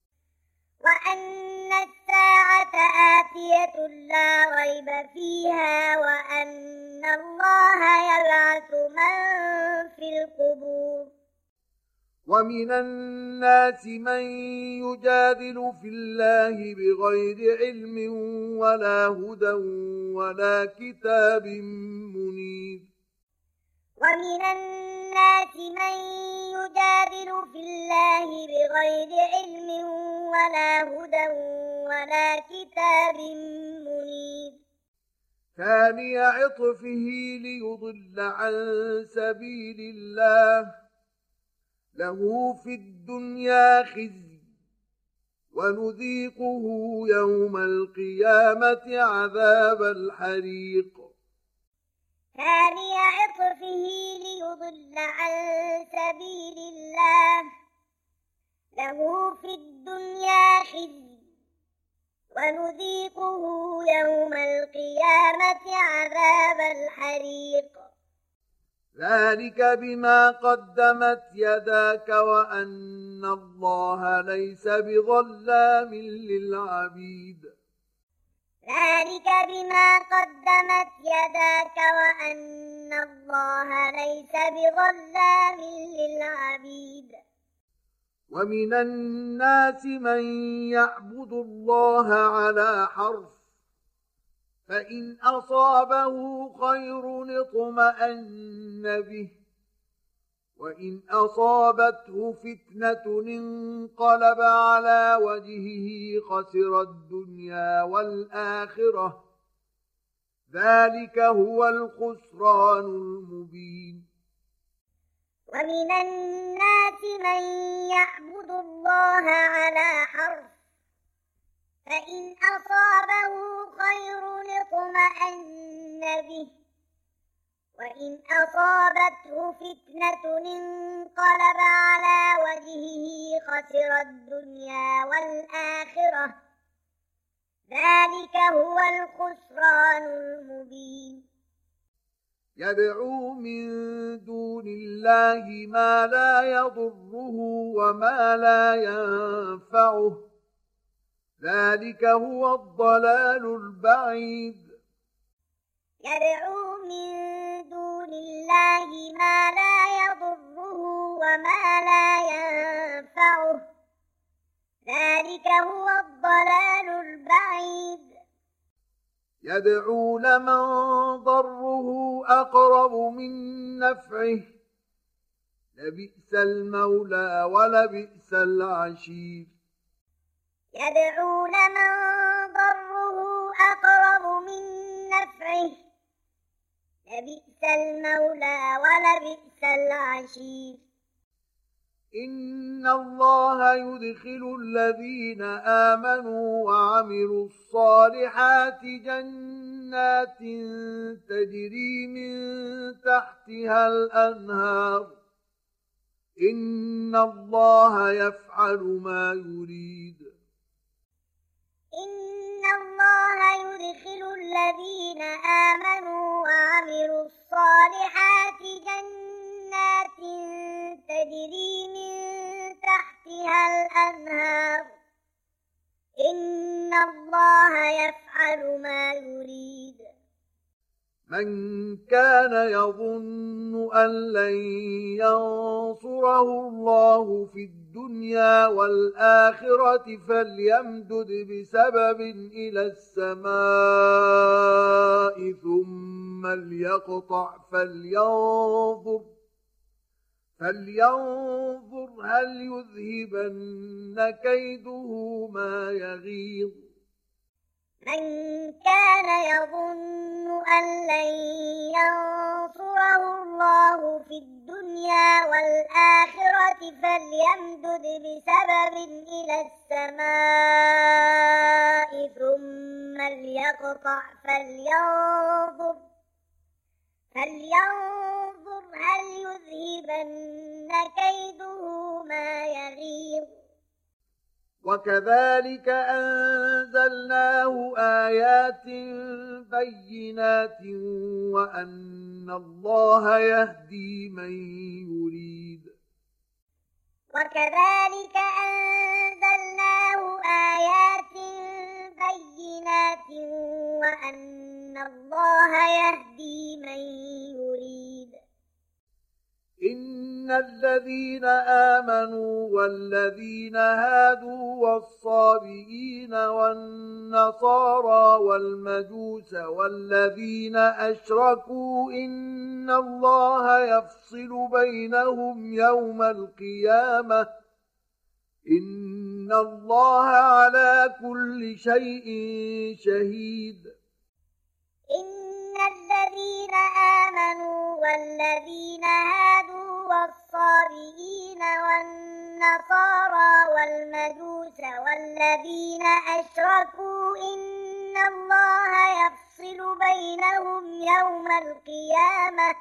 وأن الساعة آتية لا ريب فيها وأن الله يبعث من في القبور ومن الناس من يجادل في الله بغير علم ولا هدى ولا كتاب منير ومن الناس من يجادل في الله بغير علم ولا هدى ولا كتاب منير ثاني عطفه ليضل عن سبيل الله له في الدنيا خزي ونذيقه يوم القيامة عذاب الحريق ثاني عطفه ليضل عن سبيل الله له في الدنيا خزي ونذيقه يوم القيامة عذاب الحريق ذلك بما قدمت يداك وأن الله ليس بظلام للعبيد ذلك بما قدمت يداك وأن الله ليس بظلام للعبيد ومن الناس من يعبد الله على حرف فإن أصابه خير اطمأن به وإن أصابته فتنة انقلب على وجهه خسر الدنيا والآخرة ذلك هو الخسران المبين ومن الناس من يعبد الله على حرف فإن أصابه خير اطمأن به وإن أصابته فتنة انقلب على وجهه خسر الدنيا والآخرة ذلك هو الخسران المبين يدعو من دون الله ما لا يضره وما لا ينفعه ذلك هو الضلال البعيد يدعو من دون الله ما لا يضره وما لا ينفعه ذلك هو الضلال البعيد يدعو لمن ضره أقرب من نفعه لبئس المولى ولبئس العشير يدعو لمن ضره أقرب من نفعه لبئس المولى ولبئس العشير إن الله يدخل الذين آمنوا وعملوا الصالحات جنات تجري من تحتها الأنهار إن الله يفعل ما يريد إن الله يدخل الذين آمنوا وعملوا الصالحات جنات تجري من تحتها الأنهار إن الله يفعل ما يريد من كان يظن أن لن ينصره الله في الدنيا والآخرة فليمدد بسبب إلى السماء ثم ليقطع فلينظر فلينظر هل يذهبن كيده ما يغيظ من كان يظن أن لن ينصره الله في الدنيا والآخرة فليمدد بسبب إلى السماء ثم ليقطع فلينظر فلينظر هل يذهبن كيده ما يغيظ وكذلك أنزلناه آيات بينات وأن الله يهدي من يريد وكذلك أنزلناه آيات بينات وأن الله يهدي من يريد إن الذين آمنوا والذين هادوا والصابئين والنصارى والمجوس والذين أشركوا إن الله يفصل بينهم يوم القيامة إن الله على كل شيء شهيد إن الذين آمنوا والذين هادوا والصابئين والنصارى والمجوس والذين أشركوا إن الله يفصل بينهم يوم القيامة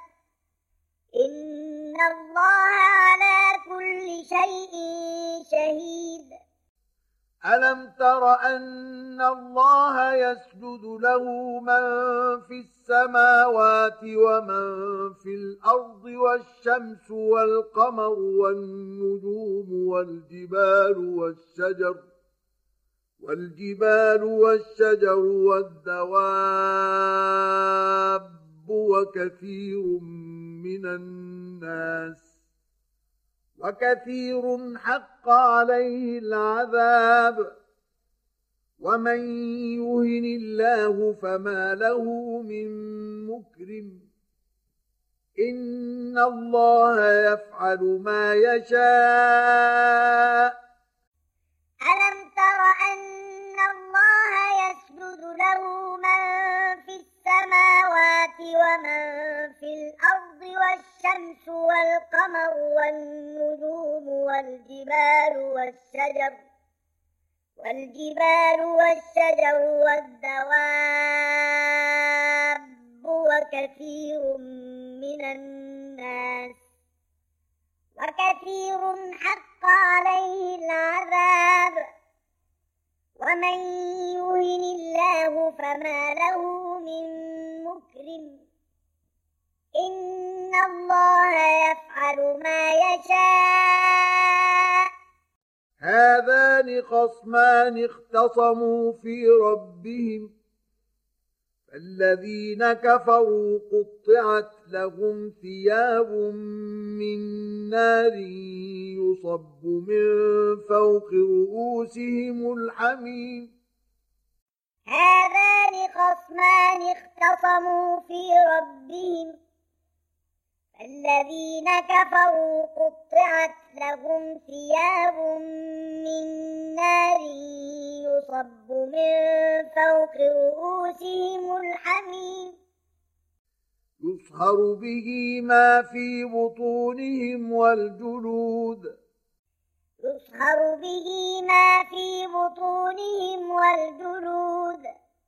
إن الله على كل شيء شهيد ألم تر أن الله يسجد له من في السماوات ومن في الأرض والشمس والقمر والنجوم والجبال والشجر والجبال والشجر والدواب وكثير من الناس وكثير حق عليه العذاب ومن يهن الله فما له من مكرم إن الله يفعل ما يشاء ألم تر أن الله يسجد له من في السماوات ومن في الأرض والشمس والقمر والنجوم والجبال والشجر والجبال والشجر والدواب وكثير من الناس وكثير حق عليه العذاب ومن يهن الله فما له من مكرم إن الله يفعل ما يشاء هذان خصمان اختصموا في ربهم فالذين كفروا قطعت لهم ثياب من نار يصب من فوق رؤوسهم الحميم هذان خصمان اختصموا في ربهم الذين كفروا قطعت لهم ثياب من نار يصب من فوق رؤوسهم الحميم يصهر به ما في بطونهم والجلود يصهر به ما في بطونهم والجلود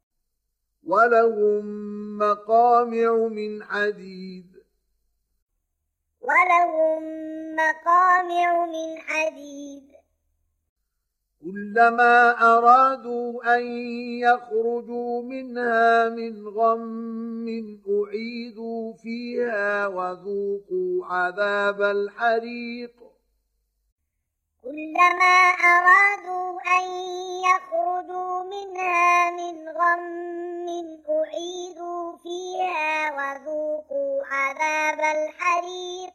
ولهم مقامع من حديد ولهم مقامع من حديد كلما أرادوا أن يخرجوا منها من غم أعيدوا فيها وذوقوا عذاب الحريق كلما أرادوا أن يخرجوا منها من غم أعيدوا فيها وذوقوا عذاب الحريق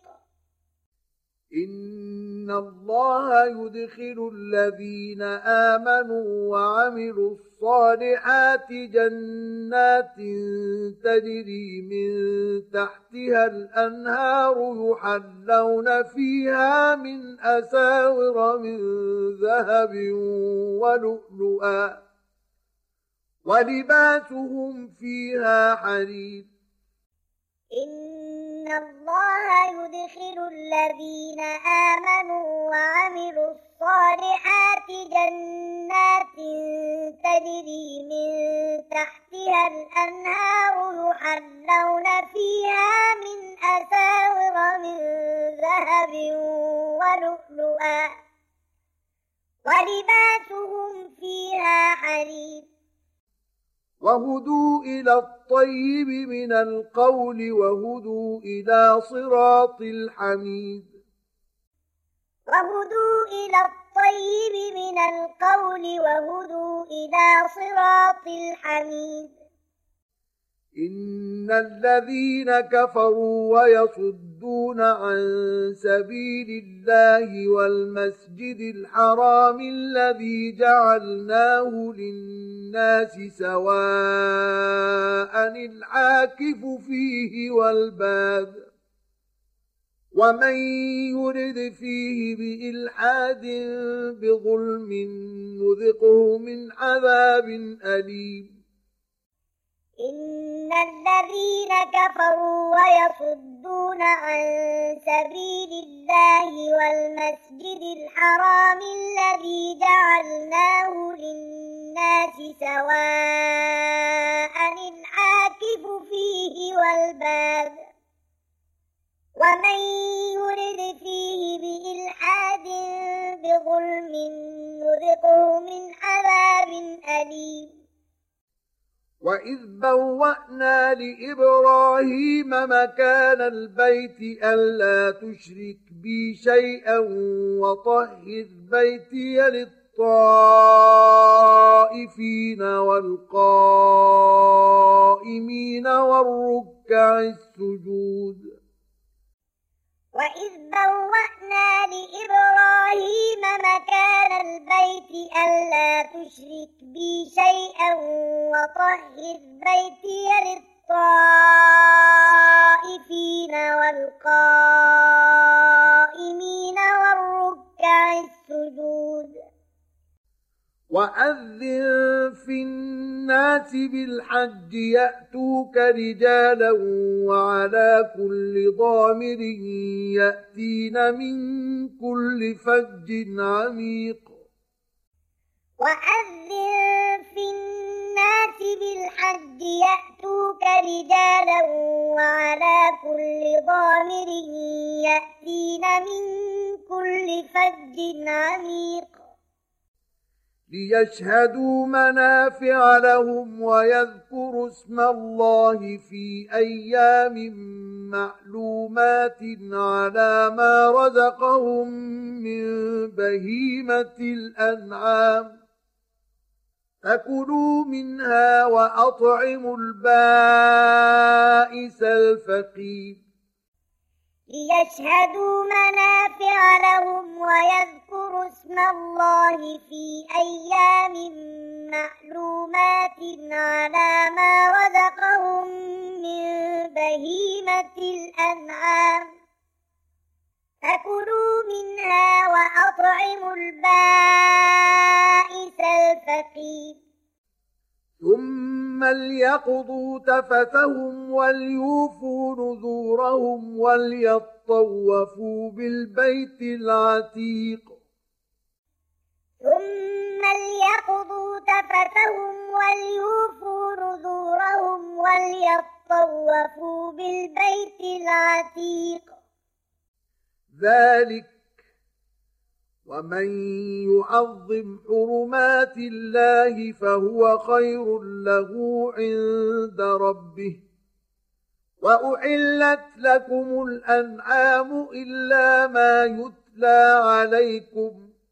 إن الله يدخل الذين آمنوا وعملوا الصالحات جنات تجري من تحتها الأنهار يحلون فيها من أساور من ذهب ولؤلؤا ولباسهم فيها حرير إن الله يدخل الذين آمنوا وعملوا الصالحات جنات تجري من تحتها الأنهار يحلون فيها من أساور من ذهب ولؤلؤا ولباسهم فيها حرير وهدوا إلى الطيب من القول وهدوا إلى صراط الحميد وهدوا إلى الطيب من القول وهدوا إلى صراط الحميد إن الذين كفروا ويصدون عن سبيل الله والمسجد الحرام الذي جعلناه للناس سواء العاكف فيه والباد ومن يرد فيه بإلحاد بظلم نذقه من عذاب أليم إن الذين كفروا ويصدون عن سبيل الله والمسجد الحرام الذي جعلناه للناس سواء العاكف فيه والباد ومن يرد فيه بإلحاد بظلم نذقه من عذاب أليم وإذ بوأنا لإبراهيم مكان البيت ألا تشرك بي شيئا وطهر بيتي للطائفين والقائمين والركع السجود وإذ بوأنا لإبراهيم مكان البيت ألا تشرك بي شيئا وطهر بيتي للطائفين والقائمين والركع السجود وأذن في الناس بالحج يأتوك رجالا وعلى كل ضامر يأتين من كل فج عميق وأذن في الناس بالحج يأتوك رجالا وعلى كل ضامر يأتين من كل فج عميق ليشهدوا منافع لهم ويذكروا اسم الله في أيام معلومات على ما رزقهم من بهيمة الأنعام فكلوا منها وأطعموا البائس الفقير ليشهدوا منافع لهم ويذكروا اسم الله في أيام معلومات على ما رزقهم من بهيمة الأنعام فكلوا منها وأطعموا البائس الفقير ثم ليقضوا تفثهم وليوفوا نذورهم وليطوفوا بالبيت العتيق ثم ليقضوا تفثهم وليوفوا نذورهم وليطوفوا بالبيت العتيق ذلك ومن يعظم حرمات الله فهو خير له عند ربه وأحلت لكم الأنعام إلا ما يتلى عليكم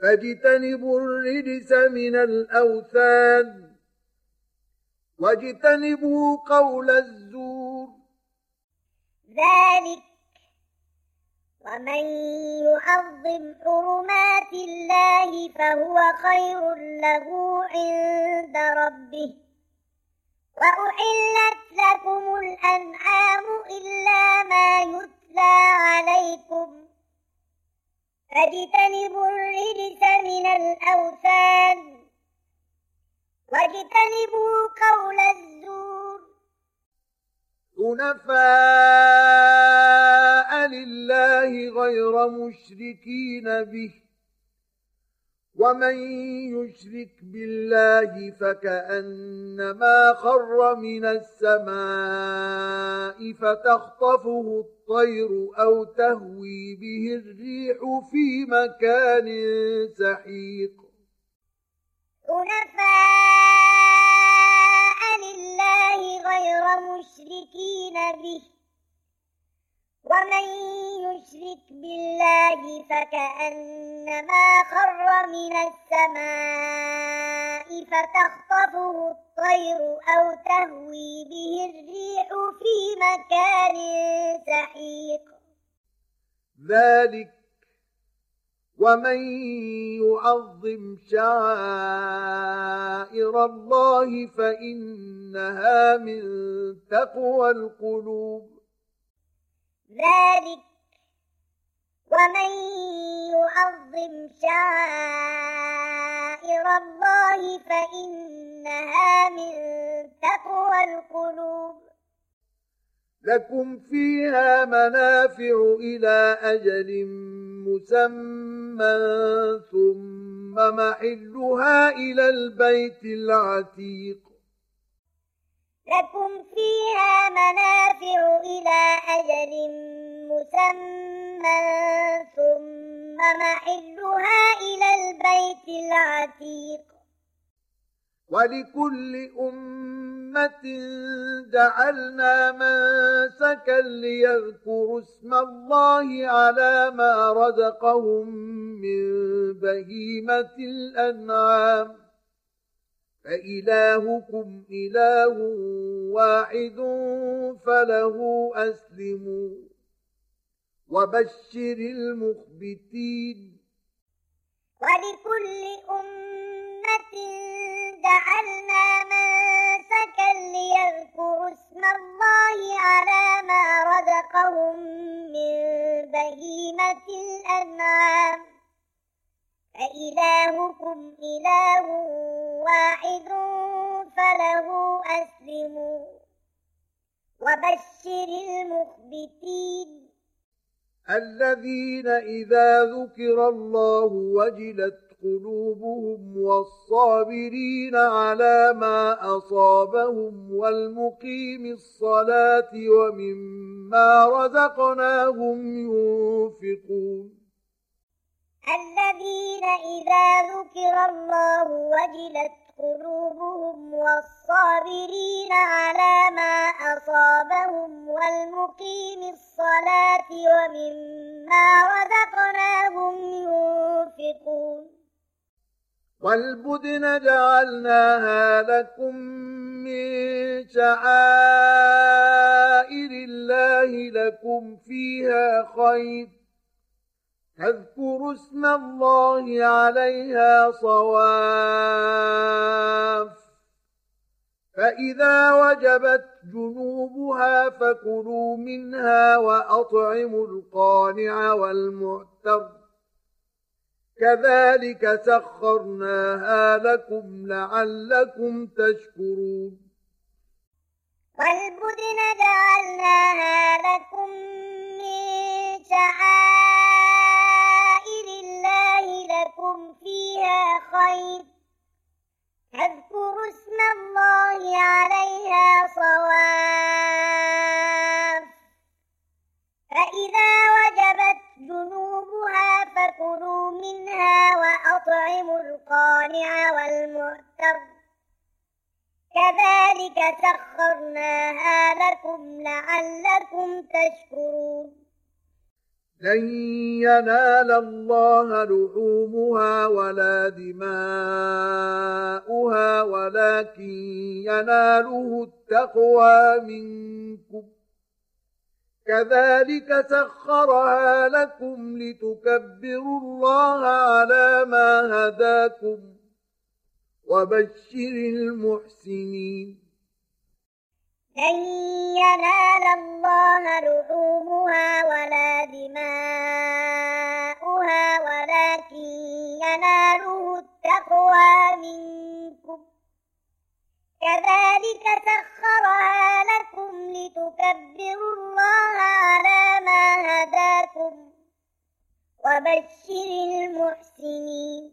فاجتنبوا الرجس من الأوثان واجتنبوا قول الزور ذلك ومن يعظم حرمات الله فهو خير له عند ربه وأحلت لكم الأنعام إلا ما يتلى عليكم فاجتنبوا الرجس من الأوثان واجتنبوا قول الزور حنفاء لله غير مشركين به ومن يشرك بالله فكأنما خر من السماء فتخطفه الطير أو تهوي به الريح في مكان سحيق حنفاء لله غير مشركين به ومن يشرك بالله فكأنما خر من السماء فتخطفه الطير أو تهوي به الريح في مكان سحيق ذلك ومن يعظم شعائر الله فإنها من تقوى القلوب ذلك ومن يعظم شعائر الله فإنها من تقوى القلوب لكم فيها منافع إلى أجل مسمى ثم محلها إلى البيت العتيق لكم فيها منافع إلى أجل مسمى ثم محلها إلى البيت العتيق ولكل أمة جعلنا منسكا ليذكروا اسم الله على ما رزقهم من بهيمة الأنعام فإلهكم إله واحد فله أسلموا وبشر المخبتين ولكل أمة جعلنا منسكا ليذكروا اسم الله على ما رزقهم من بهيمة الأنعام فإلهكم إله واحد فله أسلموا وبشر المخبتين الذين إذا ذكر الله وجلت قلوبهم والصابرين على ما أصابهم والمقيم الصلاة ومما رزقناهم ينفقون الذين إذا ذكر الله وجلت قلوبهم والصابرين على ما أصابهم والمقيم الصلاة ومما رزقناهم ينفقون والبدن جعلناها لكم من شعائر الله لكم فيها خير فاذكروا اسم الله عليها صواف فإذا وجبت جنوبها فكلوا منها وأطعموا القانع والمعتر كذلك سخرناها لكم لعلكم تشكرون والبدن جعلناها لكم من شعائر الله لكم فيها خير فاذكروا اسم الله عليها صواف فإذا وجبت جنوبها فكلوا منها وأطعموا القانع والمعتر كذلك سخرناها لكم لعلكم تشكرون لن ينال الله لحومها ولا دماؤها ولكن يناله التقوى منكم كذلك سخرها لكم لتكبروا الله على ما هداكم وبشر المحسنين لن ينال الله لحومها ولا دماؤها ولكن يناله التقوى منكم كذلك سخرها لكم لتكبروا الله على ما هداكم وبشر المحسنين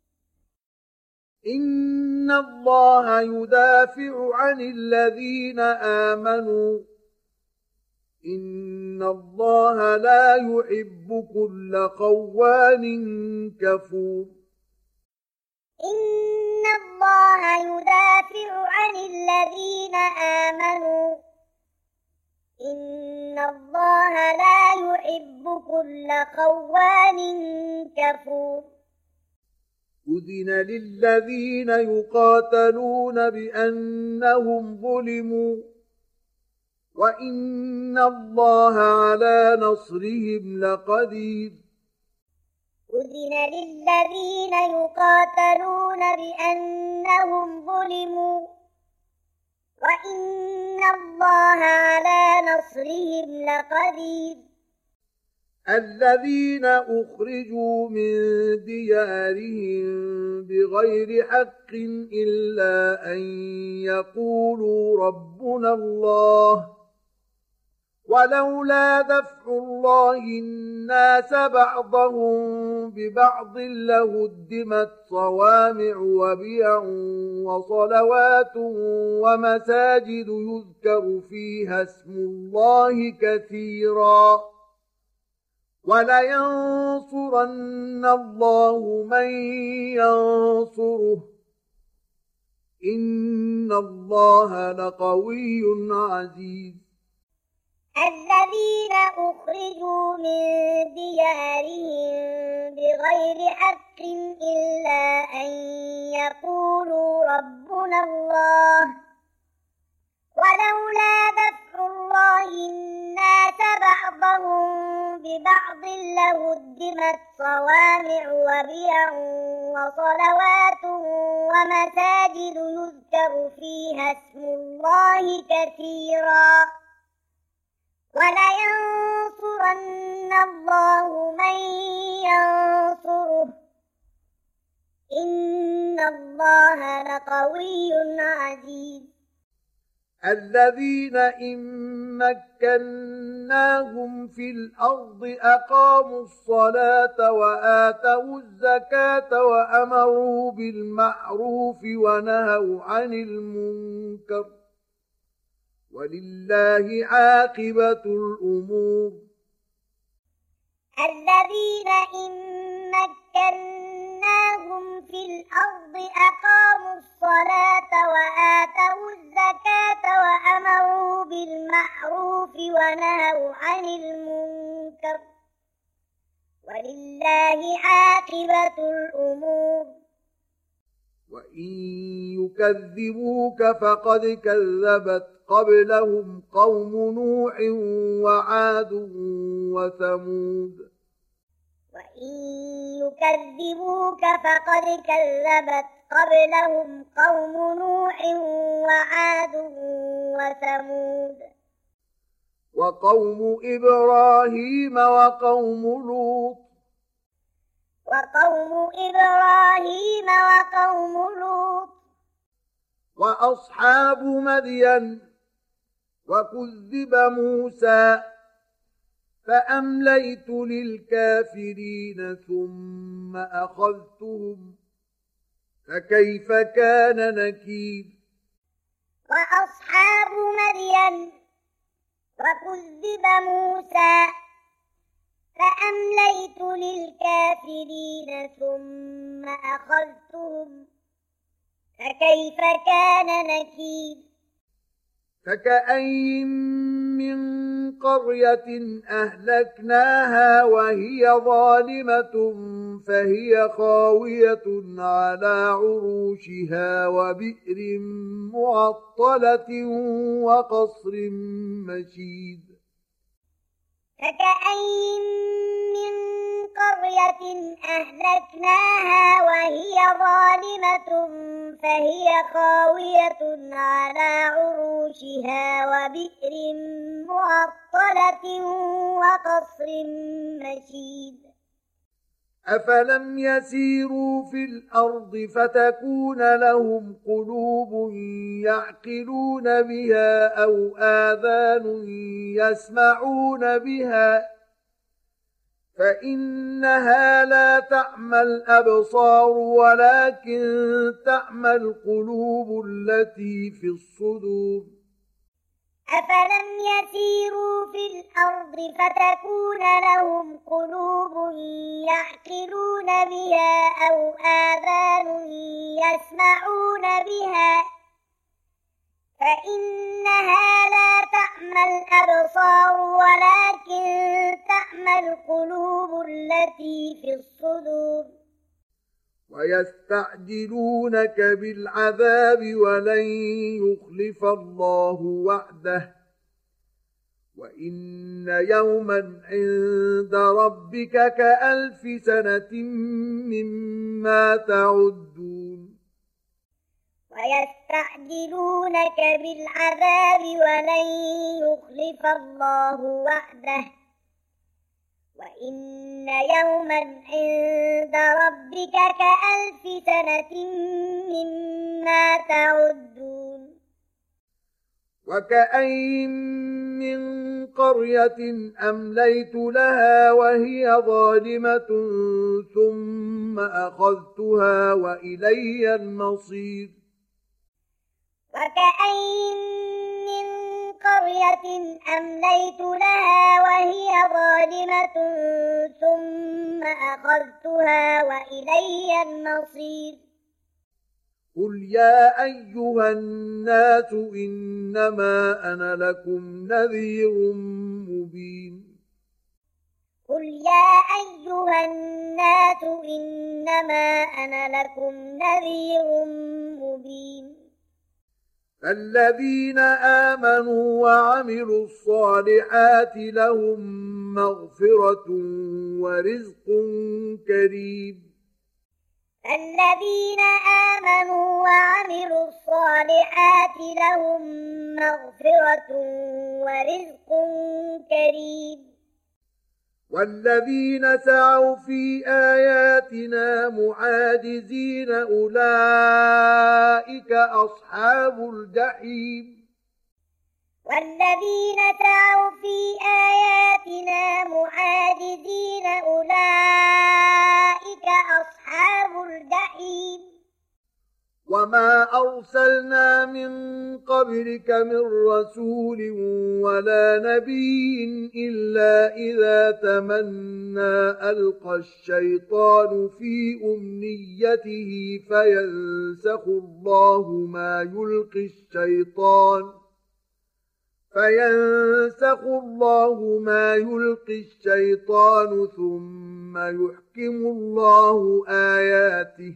إن الله يدافع عن الذين آمنوا إن الله لا يحب كل خوان كفور إن الله يدافع عن الذين آمنوا إن الله لا يحب كل خوان كفور أذن للذين يقاتلون بأنهم ظلموا وإن الله على نصرهم لقدير أذن للذين يقاتلون بأنهم ظلموا وإن الله على نصرهم لقدير الذين أخرجوا من ديارهم بغير حق إلا أن يقولوا ربنا الله ولولا دفع الله الناس بعضهم ببعض لهدمت صوامع وبيع وصلوات ومساجد يذكر فيها اسم الله كثيرا ولينصرن الله من ينصره إن الله لقوي عزيز الذين أخرجوا من ديارهم بغير حق إلا أن يقولوا ربنا الله ولولا دفع الله الناس بعضهم ببعض لهدمت صوامع وبيع وصلوات ومساجد يذكر فيها اسم الله كثيرا ولينصرن الله من ينصره إن الله لقوي عزيز الذين إن مكناهم في الأرض أقاموا الصلاة وآتوا الزكاة وأمروا بالمعروف ونهوا عن المنكر ولله عاقبة الأمور الذين إن مكناهم في الأرض أقاموا الصلاة وآتوا الزكاة وأمروا بالمعروف ونهوا عن المنكر ولله عاقبة الأمور وإن يكذبوك فقد كذبت قبلهم قوم نوح وعاد وثمود وإن يكذبوك فقد كذبت قبلهم قوم نوح وعاد وثمود وقوم إبراهيم وقوم لوط وقوم إبراهيم وقوم لوط وأصحاب مدين وكذب موسى فأمليت للكافرين ثم أخذتهم فكيف كان نكير وأصحاب مدين وكذب موسى فأمليت للكافرين ثم أخذتهم فكيف كان نكير فكأين من قرية أهلكناها وهي ظالمة فهي خاوية على عروشها وبئر معطلة وقصر مشيد فكأين من قرية أهلكناها وهي ظالمة فهي خاوية على عروشها وبئر معطلة وقصر مشيد أفلم يسيروا في الأرض فتكون لهم قلوب يعقلون بها أو آذان يسمعون بها فإنها لا تعمى الأبصار ولكن تعمى القلوب التي في الصدور أفلم يسيروا في الأرض فتكون لهم قلوب يعقلون بها أو آذان يسمعون بها فإنها لا تعمى الأبصار ولكن تعمى القلوب التي في الصدور ويستعجلونك بالعذاب ولن يخلف الله وعده وإن يوما عند ربك كألف سنة مما تعدون ويستعجلونك بالعذاب ولن يخلف الله وعده وإن يوما عند ربك كألف سنة مما تعدون وكأين من قرية أمليت لها وهي ظالمة ثم أخذتها وإلي المصير وكأين من قرية أمليت لها وهي ظالمة ثم أخذتها وإلي المصير قل يا أيها الناس إنما أنا لكم نذير مبين قل يا أيها الناس إنما أنا لكم نذير مبين الذين آمنوا وعملوا الصالحات لهم مغفرة ورزق كريم الذين آمنوا وعملوا الصالحات لهم مغفرة ورزق كريم والذين سعوا في آياتنا معاجزين أولئك أصحاب الجحيم والذين سعوا في آياتنا معاجزين أولئك أصحاب الجحيم وما أرسلنا من قبلك من رسول ولا نبي إلا إذا تمنى ألقى الشيطان في أمنيته فينسخ الله ما يلقي الشيطان فينسخ الله ما يلقي الشيطان ثم يحكم الله آياته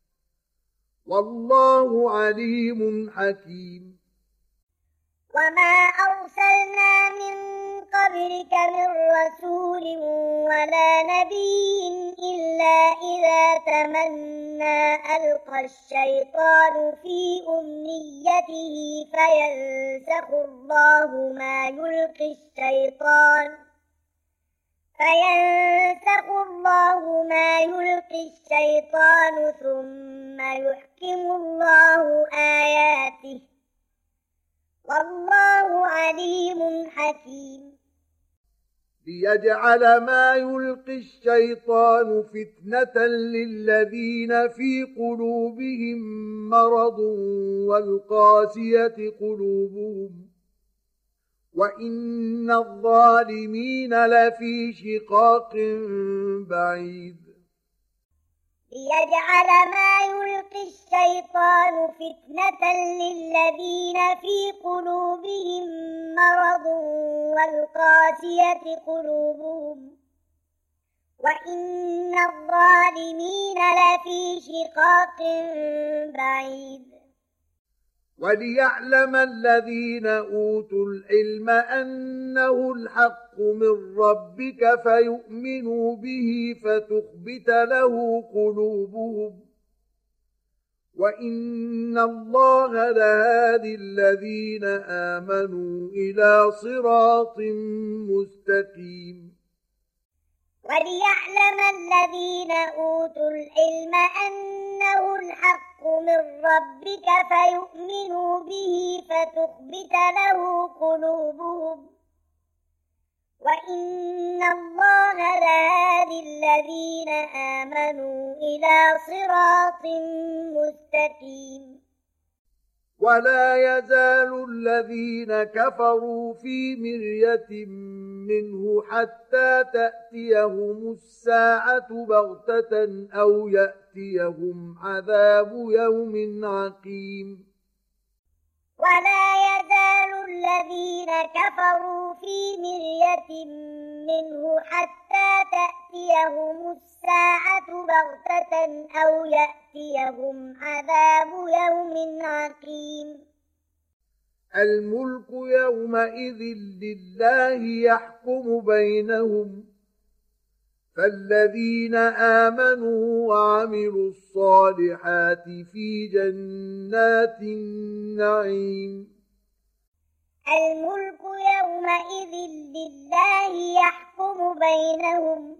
والله عليم حكيم وما أرسلنا من قبلك من رسول ولا نبي إلا إذا تمنى ألقى الشيطان في أمنيته فينسخ الله ما يلقي الشيطان فينسخ الله ما يلقي الشيطان ثم يحكم الله آياته والله عليم حكيم ليجعل ما يلقي الشيطان فتنة للذين في قلوبهم مرض والقاسية قلوبهم وإن الظالمين لفي شقاق بعيد ليجعل ما يلقي الشيطان فتنة للذين في قلوبهم مرض والقاسية قلوبهم وإن الظالمين لفي شقاق بعيد. وليعلم الذين أوتوا العلم أنه الحق من ربك فيؤمنوا به فتخبت له قلوبهم وإن الله لهادي الذين آمنوا إلى صراط مستقيم. وليعلم الذين أوتوا العلم أنه الحق من ربك فيؤمنوا به فتخبت له قلوبهم وإن الله لهادي الذين آمنوا إلى صراط مستقيم. ولا يزال الذين كفروا في مرية منه حتى تأتيهم الساعة بغتة أو يأتيهم عذاب يوم عقيم. ولا يزال الذين كفروا في مرية منه حتى تأتيهم الساعة بغتة أو يأتيهم عذاب يوم عقيم. الملك يومئذ لله يحكم بينهم فالذين آمنوا وعملوا الصالحات في جنات النعيم. الملك يومئذ لله يحكم بينهم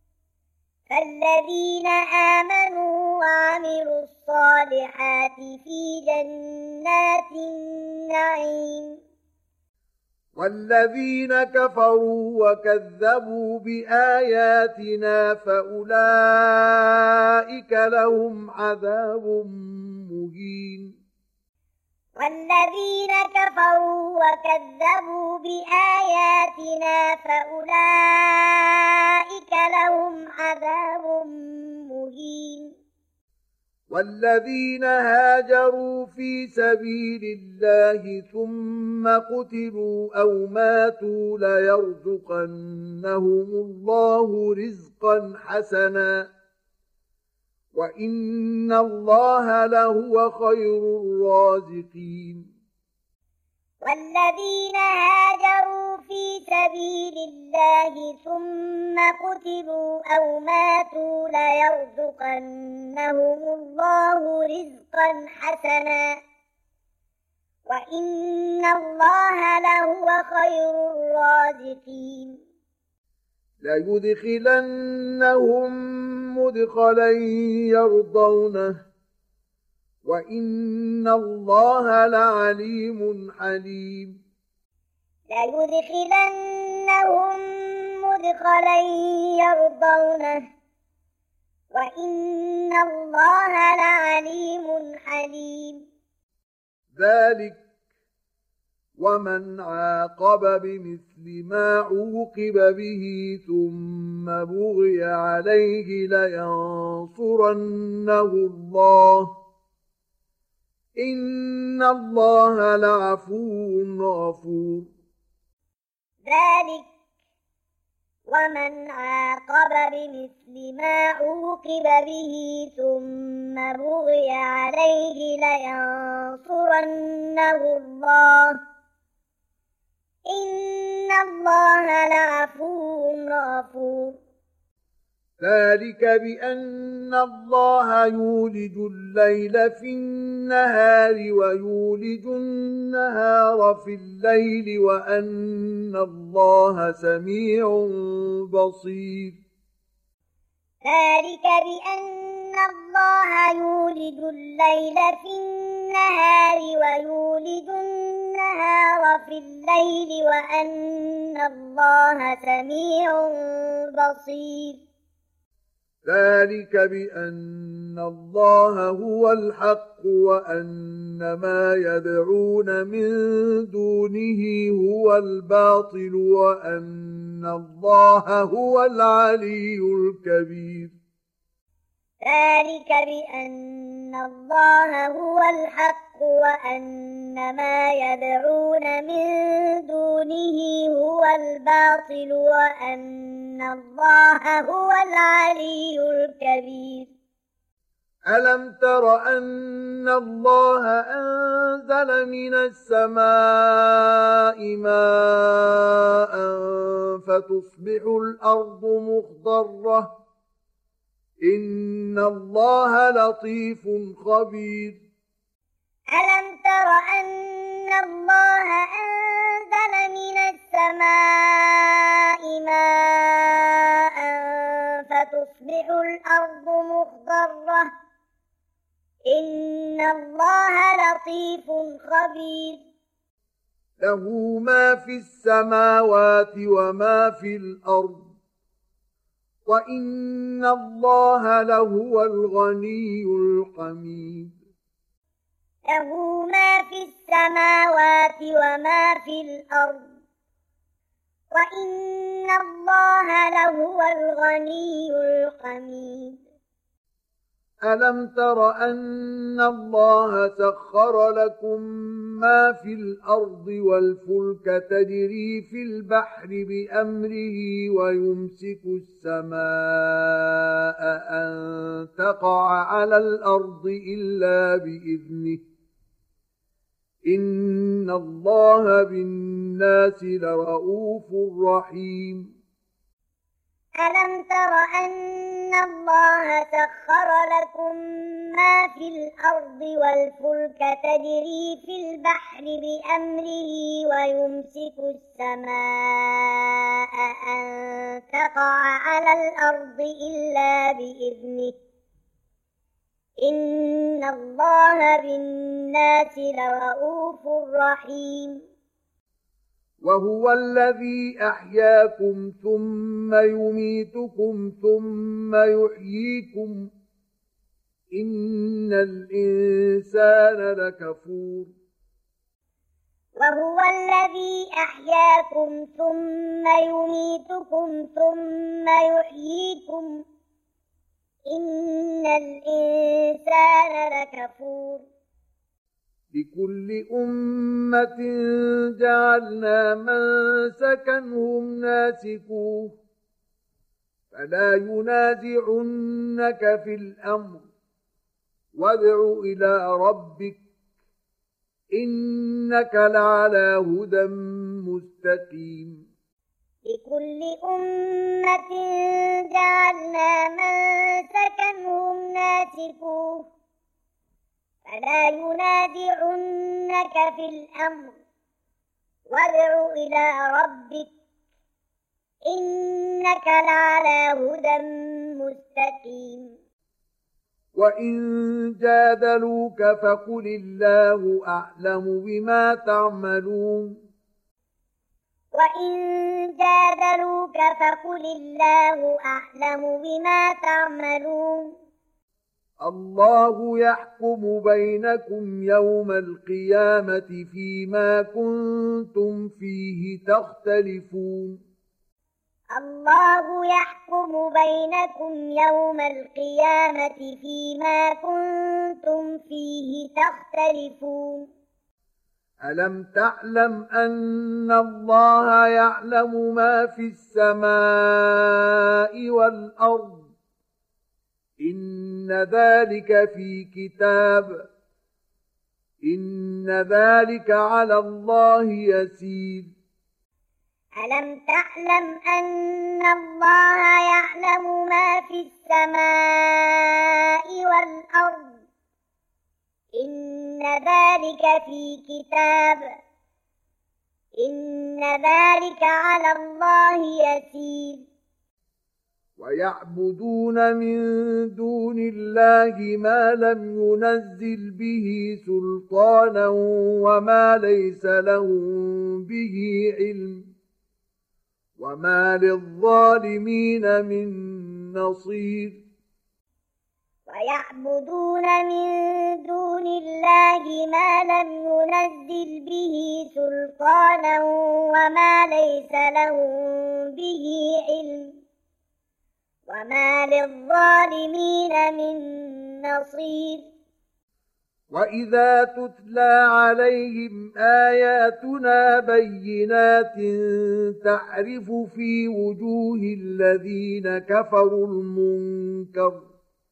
فالذين آمنوا وعملوا الصالحات في جنات النعيم. والذين كفروا وكذبوا بآياتنا فأولئك لهم عذاب مهين. والذين كفروا وكذبوا بآياتنا فأولئك لهم عذاب مهين. والذين هاجروا في سبيل الله ثم قتلوا أو ماتوا ليرزقنهم الله رزقا حسنا وإن الله لهو خير الرازقين. والذين هاجروا في سبيل الله ثم قتلوا أو ماتوا ليرزقنهم الله رزقا حسنا وإن الله لهو خير الرازقين. ليدخلنهم مدخلا يرضونه وإن الله لعليم حليم. ليدخلنهم مدخلا يرضونه وإن الله لعليم حليم. ذلك ومن عاقب بمثل ما عوقب به ثم بغي عليه لينصرنه الله إن الله لعفو غفور. ذلك ومن عاقب بمثل ما عوقب به ثم بغي عليه لينصرنه الله إن الله لعفو غفور. ذلك بأن الله يولج الليل في النهار ويولج النهار في الليل وأن الله سميع بصير. ذلك بأن الله يولج الليل في النهار ويولج النهار في الليل وأن الله سميع بصير. ذلك بأن الله هو الحق وأن ما يدعون من دونه هو الباطل وأن الله هو العلي الكبير. ذلك بأن الله هو الحق وأن ما يدعون من دونه هو الباطل وأن الله هو العلي الكبير. ألم تر أن الله أنزل من السماء ماء فتصبح الأرض مخضرة إن الله لطيف خبير. ألم تر أن الله أنزل من السماء ماء فتصبح الأرض مخضرة إن الله لطيف خبير. له ما في السماوات وما في الأرض وإن الله لهو الغني الحميد. له ما في السماوات وما في الأرض وإن الله لهو الغني الحميد. ألم تر أن الله سخر لكم ما في الأرض والفلك تجري في البحر بأمره ويمسك السماء أن تقع على الأرض إلا بإذنه إن الله بالناس لرءوف رحيم. ألم تر أن الله سخر لكم ما في الأرض والفلك تجري في البحر بأمره ويمسك السماء أن تقع على الأرض إلا بإذنه إن الله بالناس لرءوف رحيم. وهو الذي أحياكم ثم يميتكم ثم يحييكم إن الإنسان لكفور. وهو الذي أحياكم ثم يميتكم ثم يحييكم إن الإنسان لكفور. لكل أمة جعلنا منسكا هم ناسكوه فلا ينازعنك في الأمر وادع إلى ربك إنك لعلى هدى مستقيم. لكل أمة جعلنا منسكا هم ناسكوه فلا ينازعنك في الأمر وادع إلى ربك إنك لعلى هدى مستقيم. وإن جادلوك فقل الله أعلم بما تعملون. وإن جادلوك فقل الله أعلم بما تعملون. الله يحكم بينكم يوم القيامة فيما كنتم فيه تختلفون. الله يحكم بينكم يوم القيامة فيما كنتم فيه تختلفون. ألم تعلم أن الله يعلم ما في السماء والأرض إن ذلك في كتاب إن ذلك على الله يسير. ألم تعلم أن الله يعلم ما في السماء والأرض إن ذلك في كتاب إن ذلك على الله يسير. ويعبدون من دون الله ما لم ينزل به سلطانا وما ليس لهم به علم وما للظالمين من نصير. ويعبدون من دون الله ما لم ينزل به سلطانا وما ليس لهم به علم وما للظالمين من نصير وإذا تتلى عليهم آياتنا بينات تعرف في وجوه الذين كفروا المنكر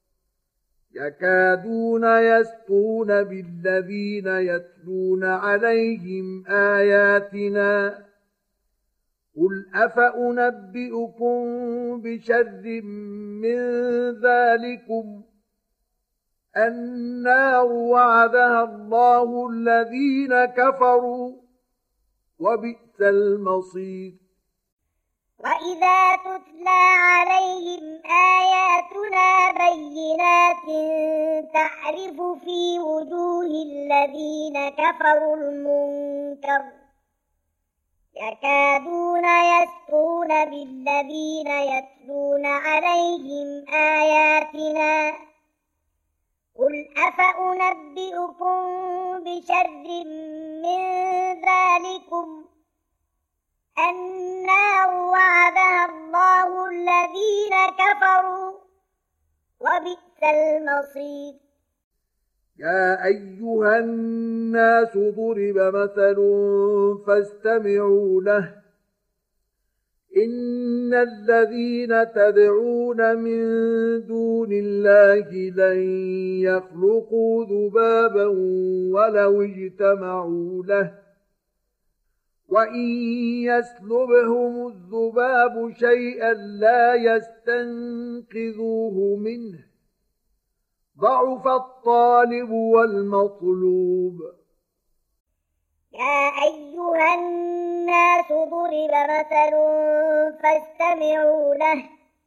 يكادون يسطون بالذين يتلون عليهم آياتنا قل أفأنبئكم بشر من ذلكم النار وعدها الله الذين كفروا وبئس المصير وإذا تتلى عليهم آياتنا بينات تعرف في وجوه الذين كفروا المنكر يكادون يسطون بالذين يتلون عليهم آياتنا قل أفأنبئكم بشر من ذلكم النار وعدها الله الذين كفروا وبئس المصير يا أيها الناس ضرب مثل فاستمعوا له إن الذين تدعون من دون الله لن يخلقوا ذبابا ولو اجتمعوا له وإن يسلبهم الذباب شيئا لا يستنقذوه منه ضعف الطالب والمطلوب يا أيها الناس ضرب مثل فاستمعوا له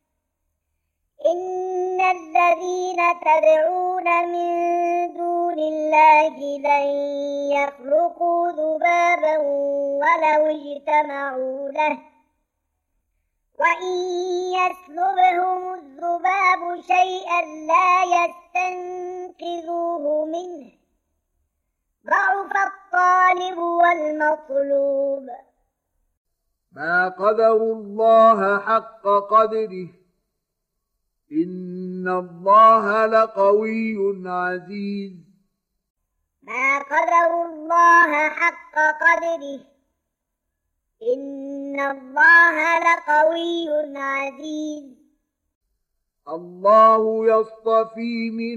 إن الذين تدعون من دون الله لن يخلقوا ذبابا ولو اجتمعوا له وإن يسلبهم الذباب شيئا لا يستنقذوه منه ضعف الطالب والمطلوب ما قدروا الله حق قدره إن الله لقوي عزيز ما قدروا الله حق قدره إن الله لقوي عزيز الله يصطفي من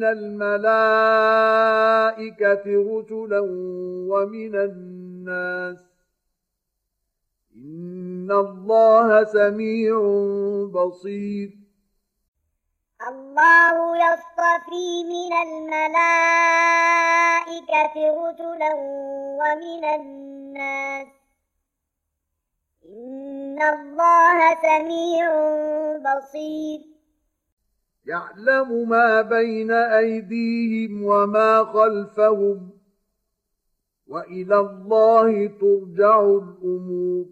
الملائكة رسلا ومن الناس إن الله سميع بصير الله يصطفي من الملائكة رسلا ومن الناس إن الله سميع بصير يعلم ما بين أيديهم وما خلفهم وإلى الله ترجع الأمور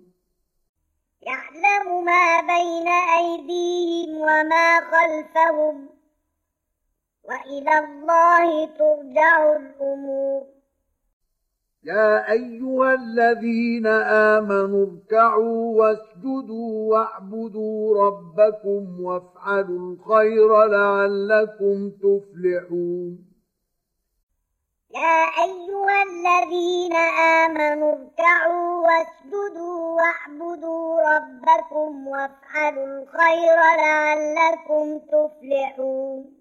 يعلم ما بين أيديهم وما خلفهم وإلى الله ترجع الأمور يا أيها الذين آمنوا اركعوا واسجدوا واعبدوا ربكم وافعلوا الخير لعلكم تفلحون يا أيها الذين آمنوا اركعوا واسجدوا واعبدوا ربكم وافعلوا الخير لعلكم تفلحون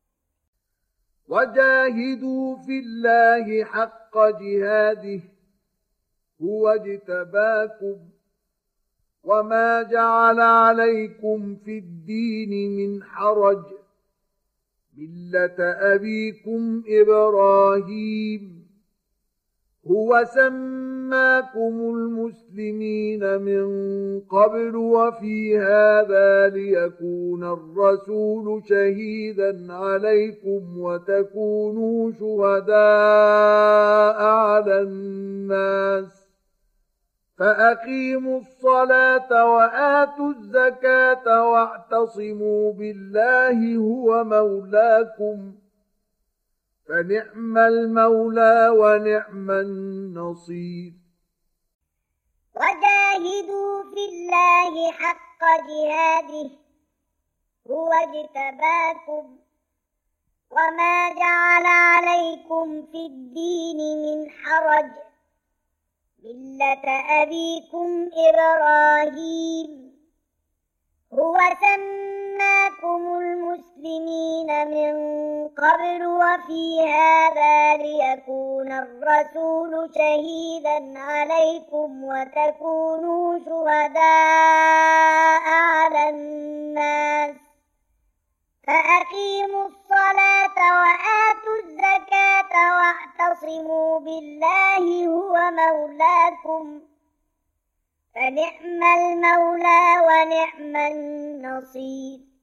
وجاهدوا في الله حق جهاده هو اجتباكم وما جعل عليكم في الدين من حرج ملة أبيكم إبراهيم هو سماكم المسلمين من قبل وفي هذا ليكون الرسول شهيدا عليكم وتكونوا شهداء على الناس فأقيموا الصلاة وآتوا الزكاة واعتصموا بالله هو مولاكم فنعم المولى ونعم النصير وجاهدوا في الله حق جهاده هو اجتباكم وما جعل عليكم في الدين من حرج ملة أبيكم إبراهيم هو سماكم المسلمين من قبل وفي هذا ليكون الرسول شهيدا عليكم وتكونوا شهداء على الناس فأقيموا الصلاة وآتوا الزكاة واعتصموا بالله هو مولاكم فنعم المولى ونعم النصير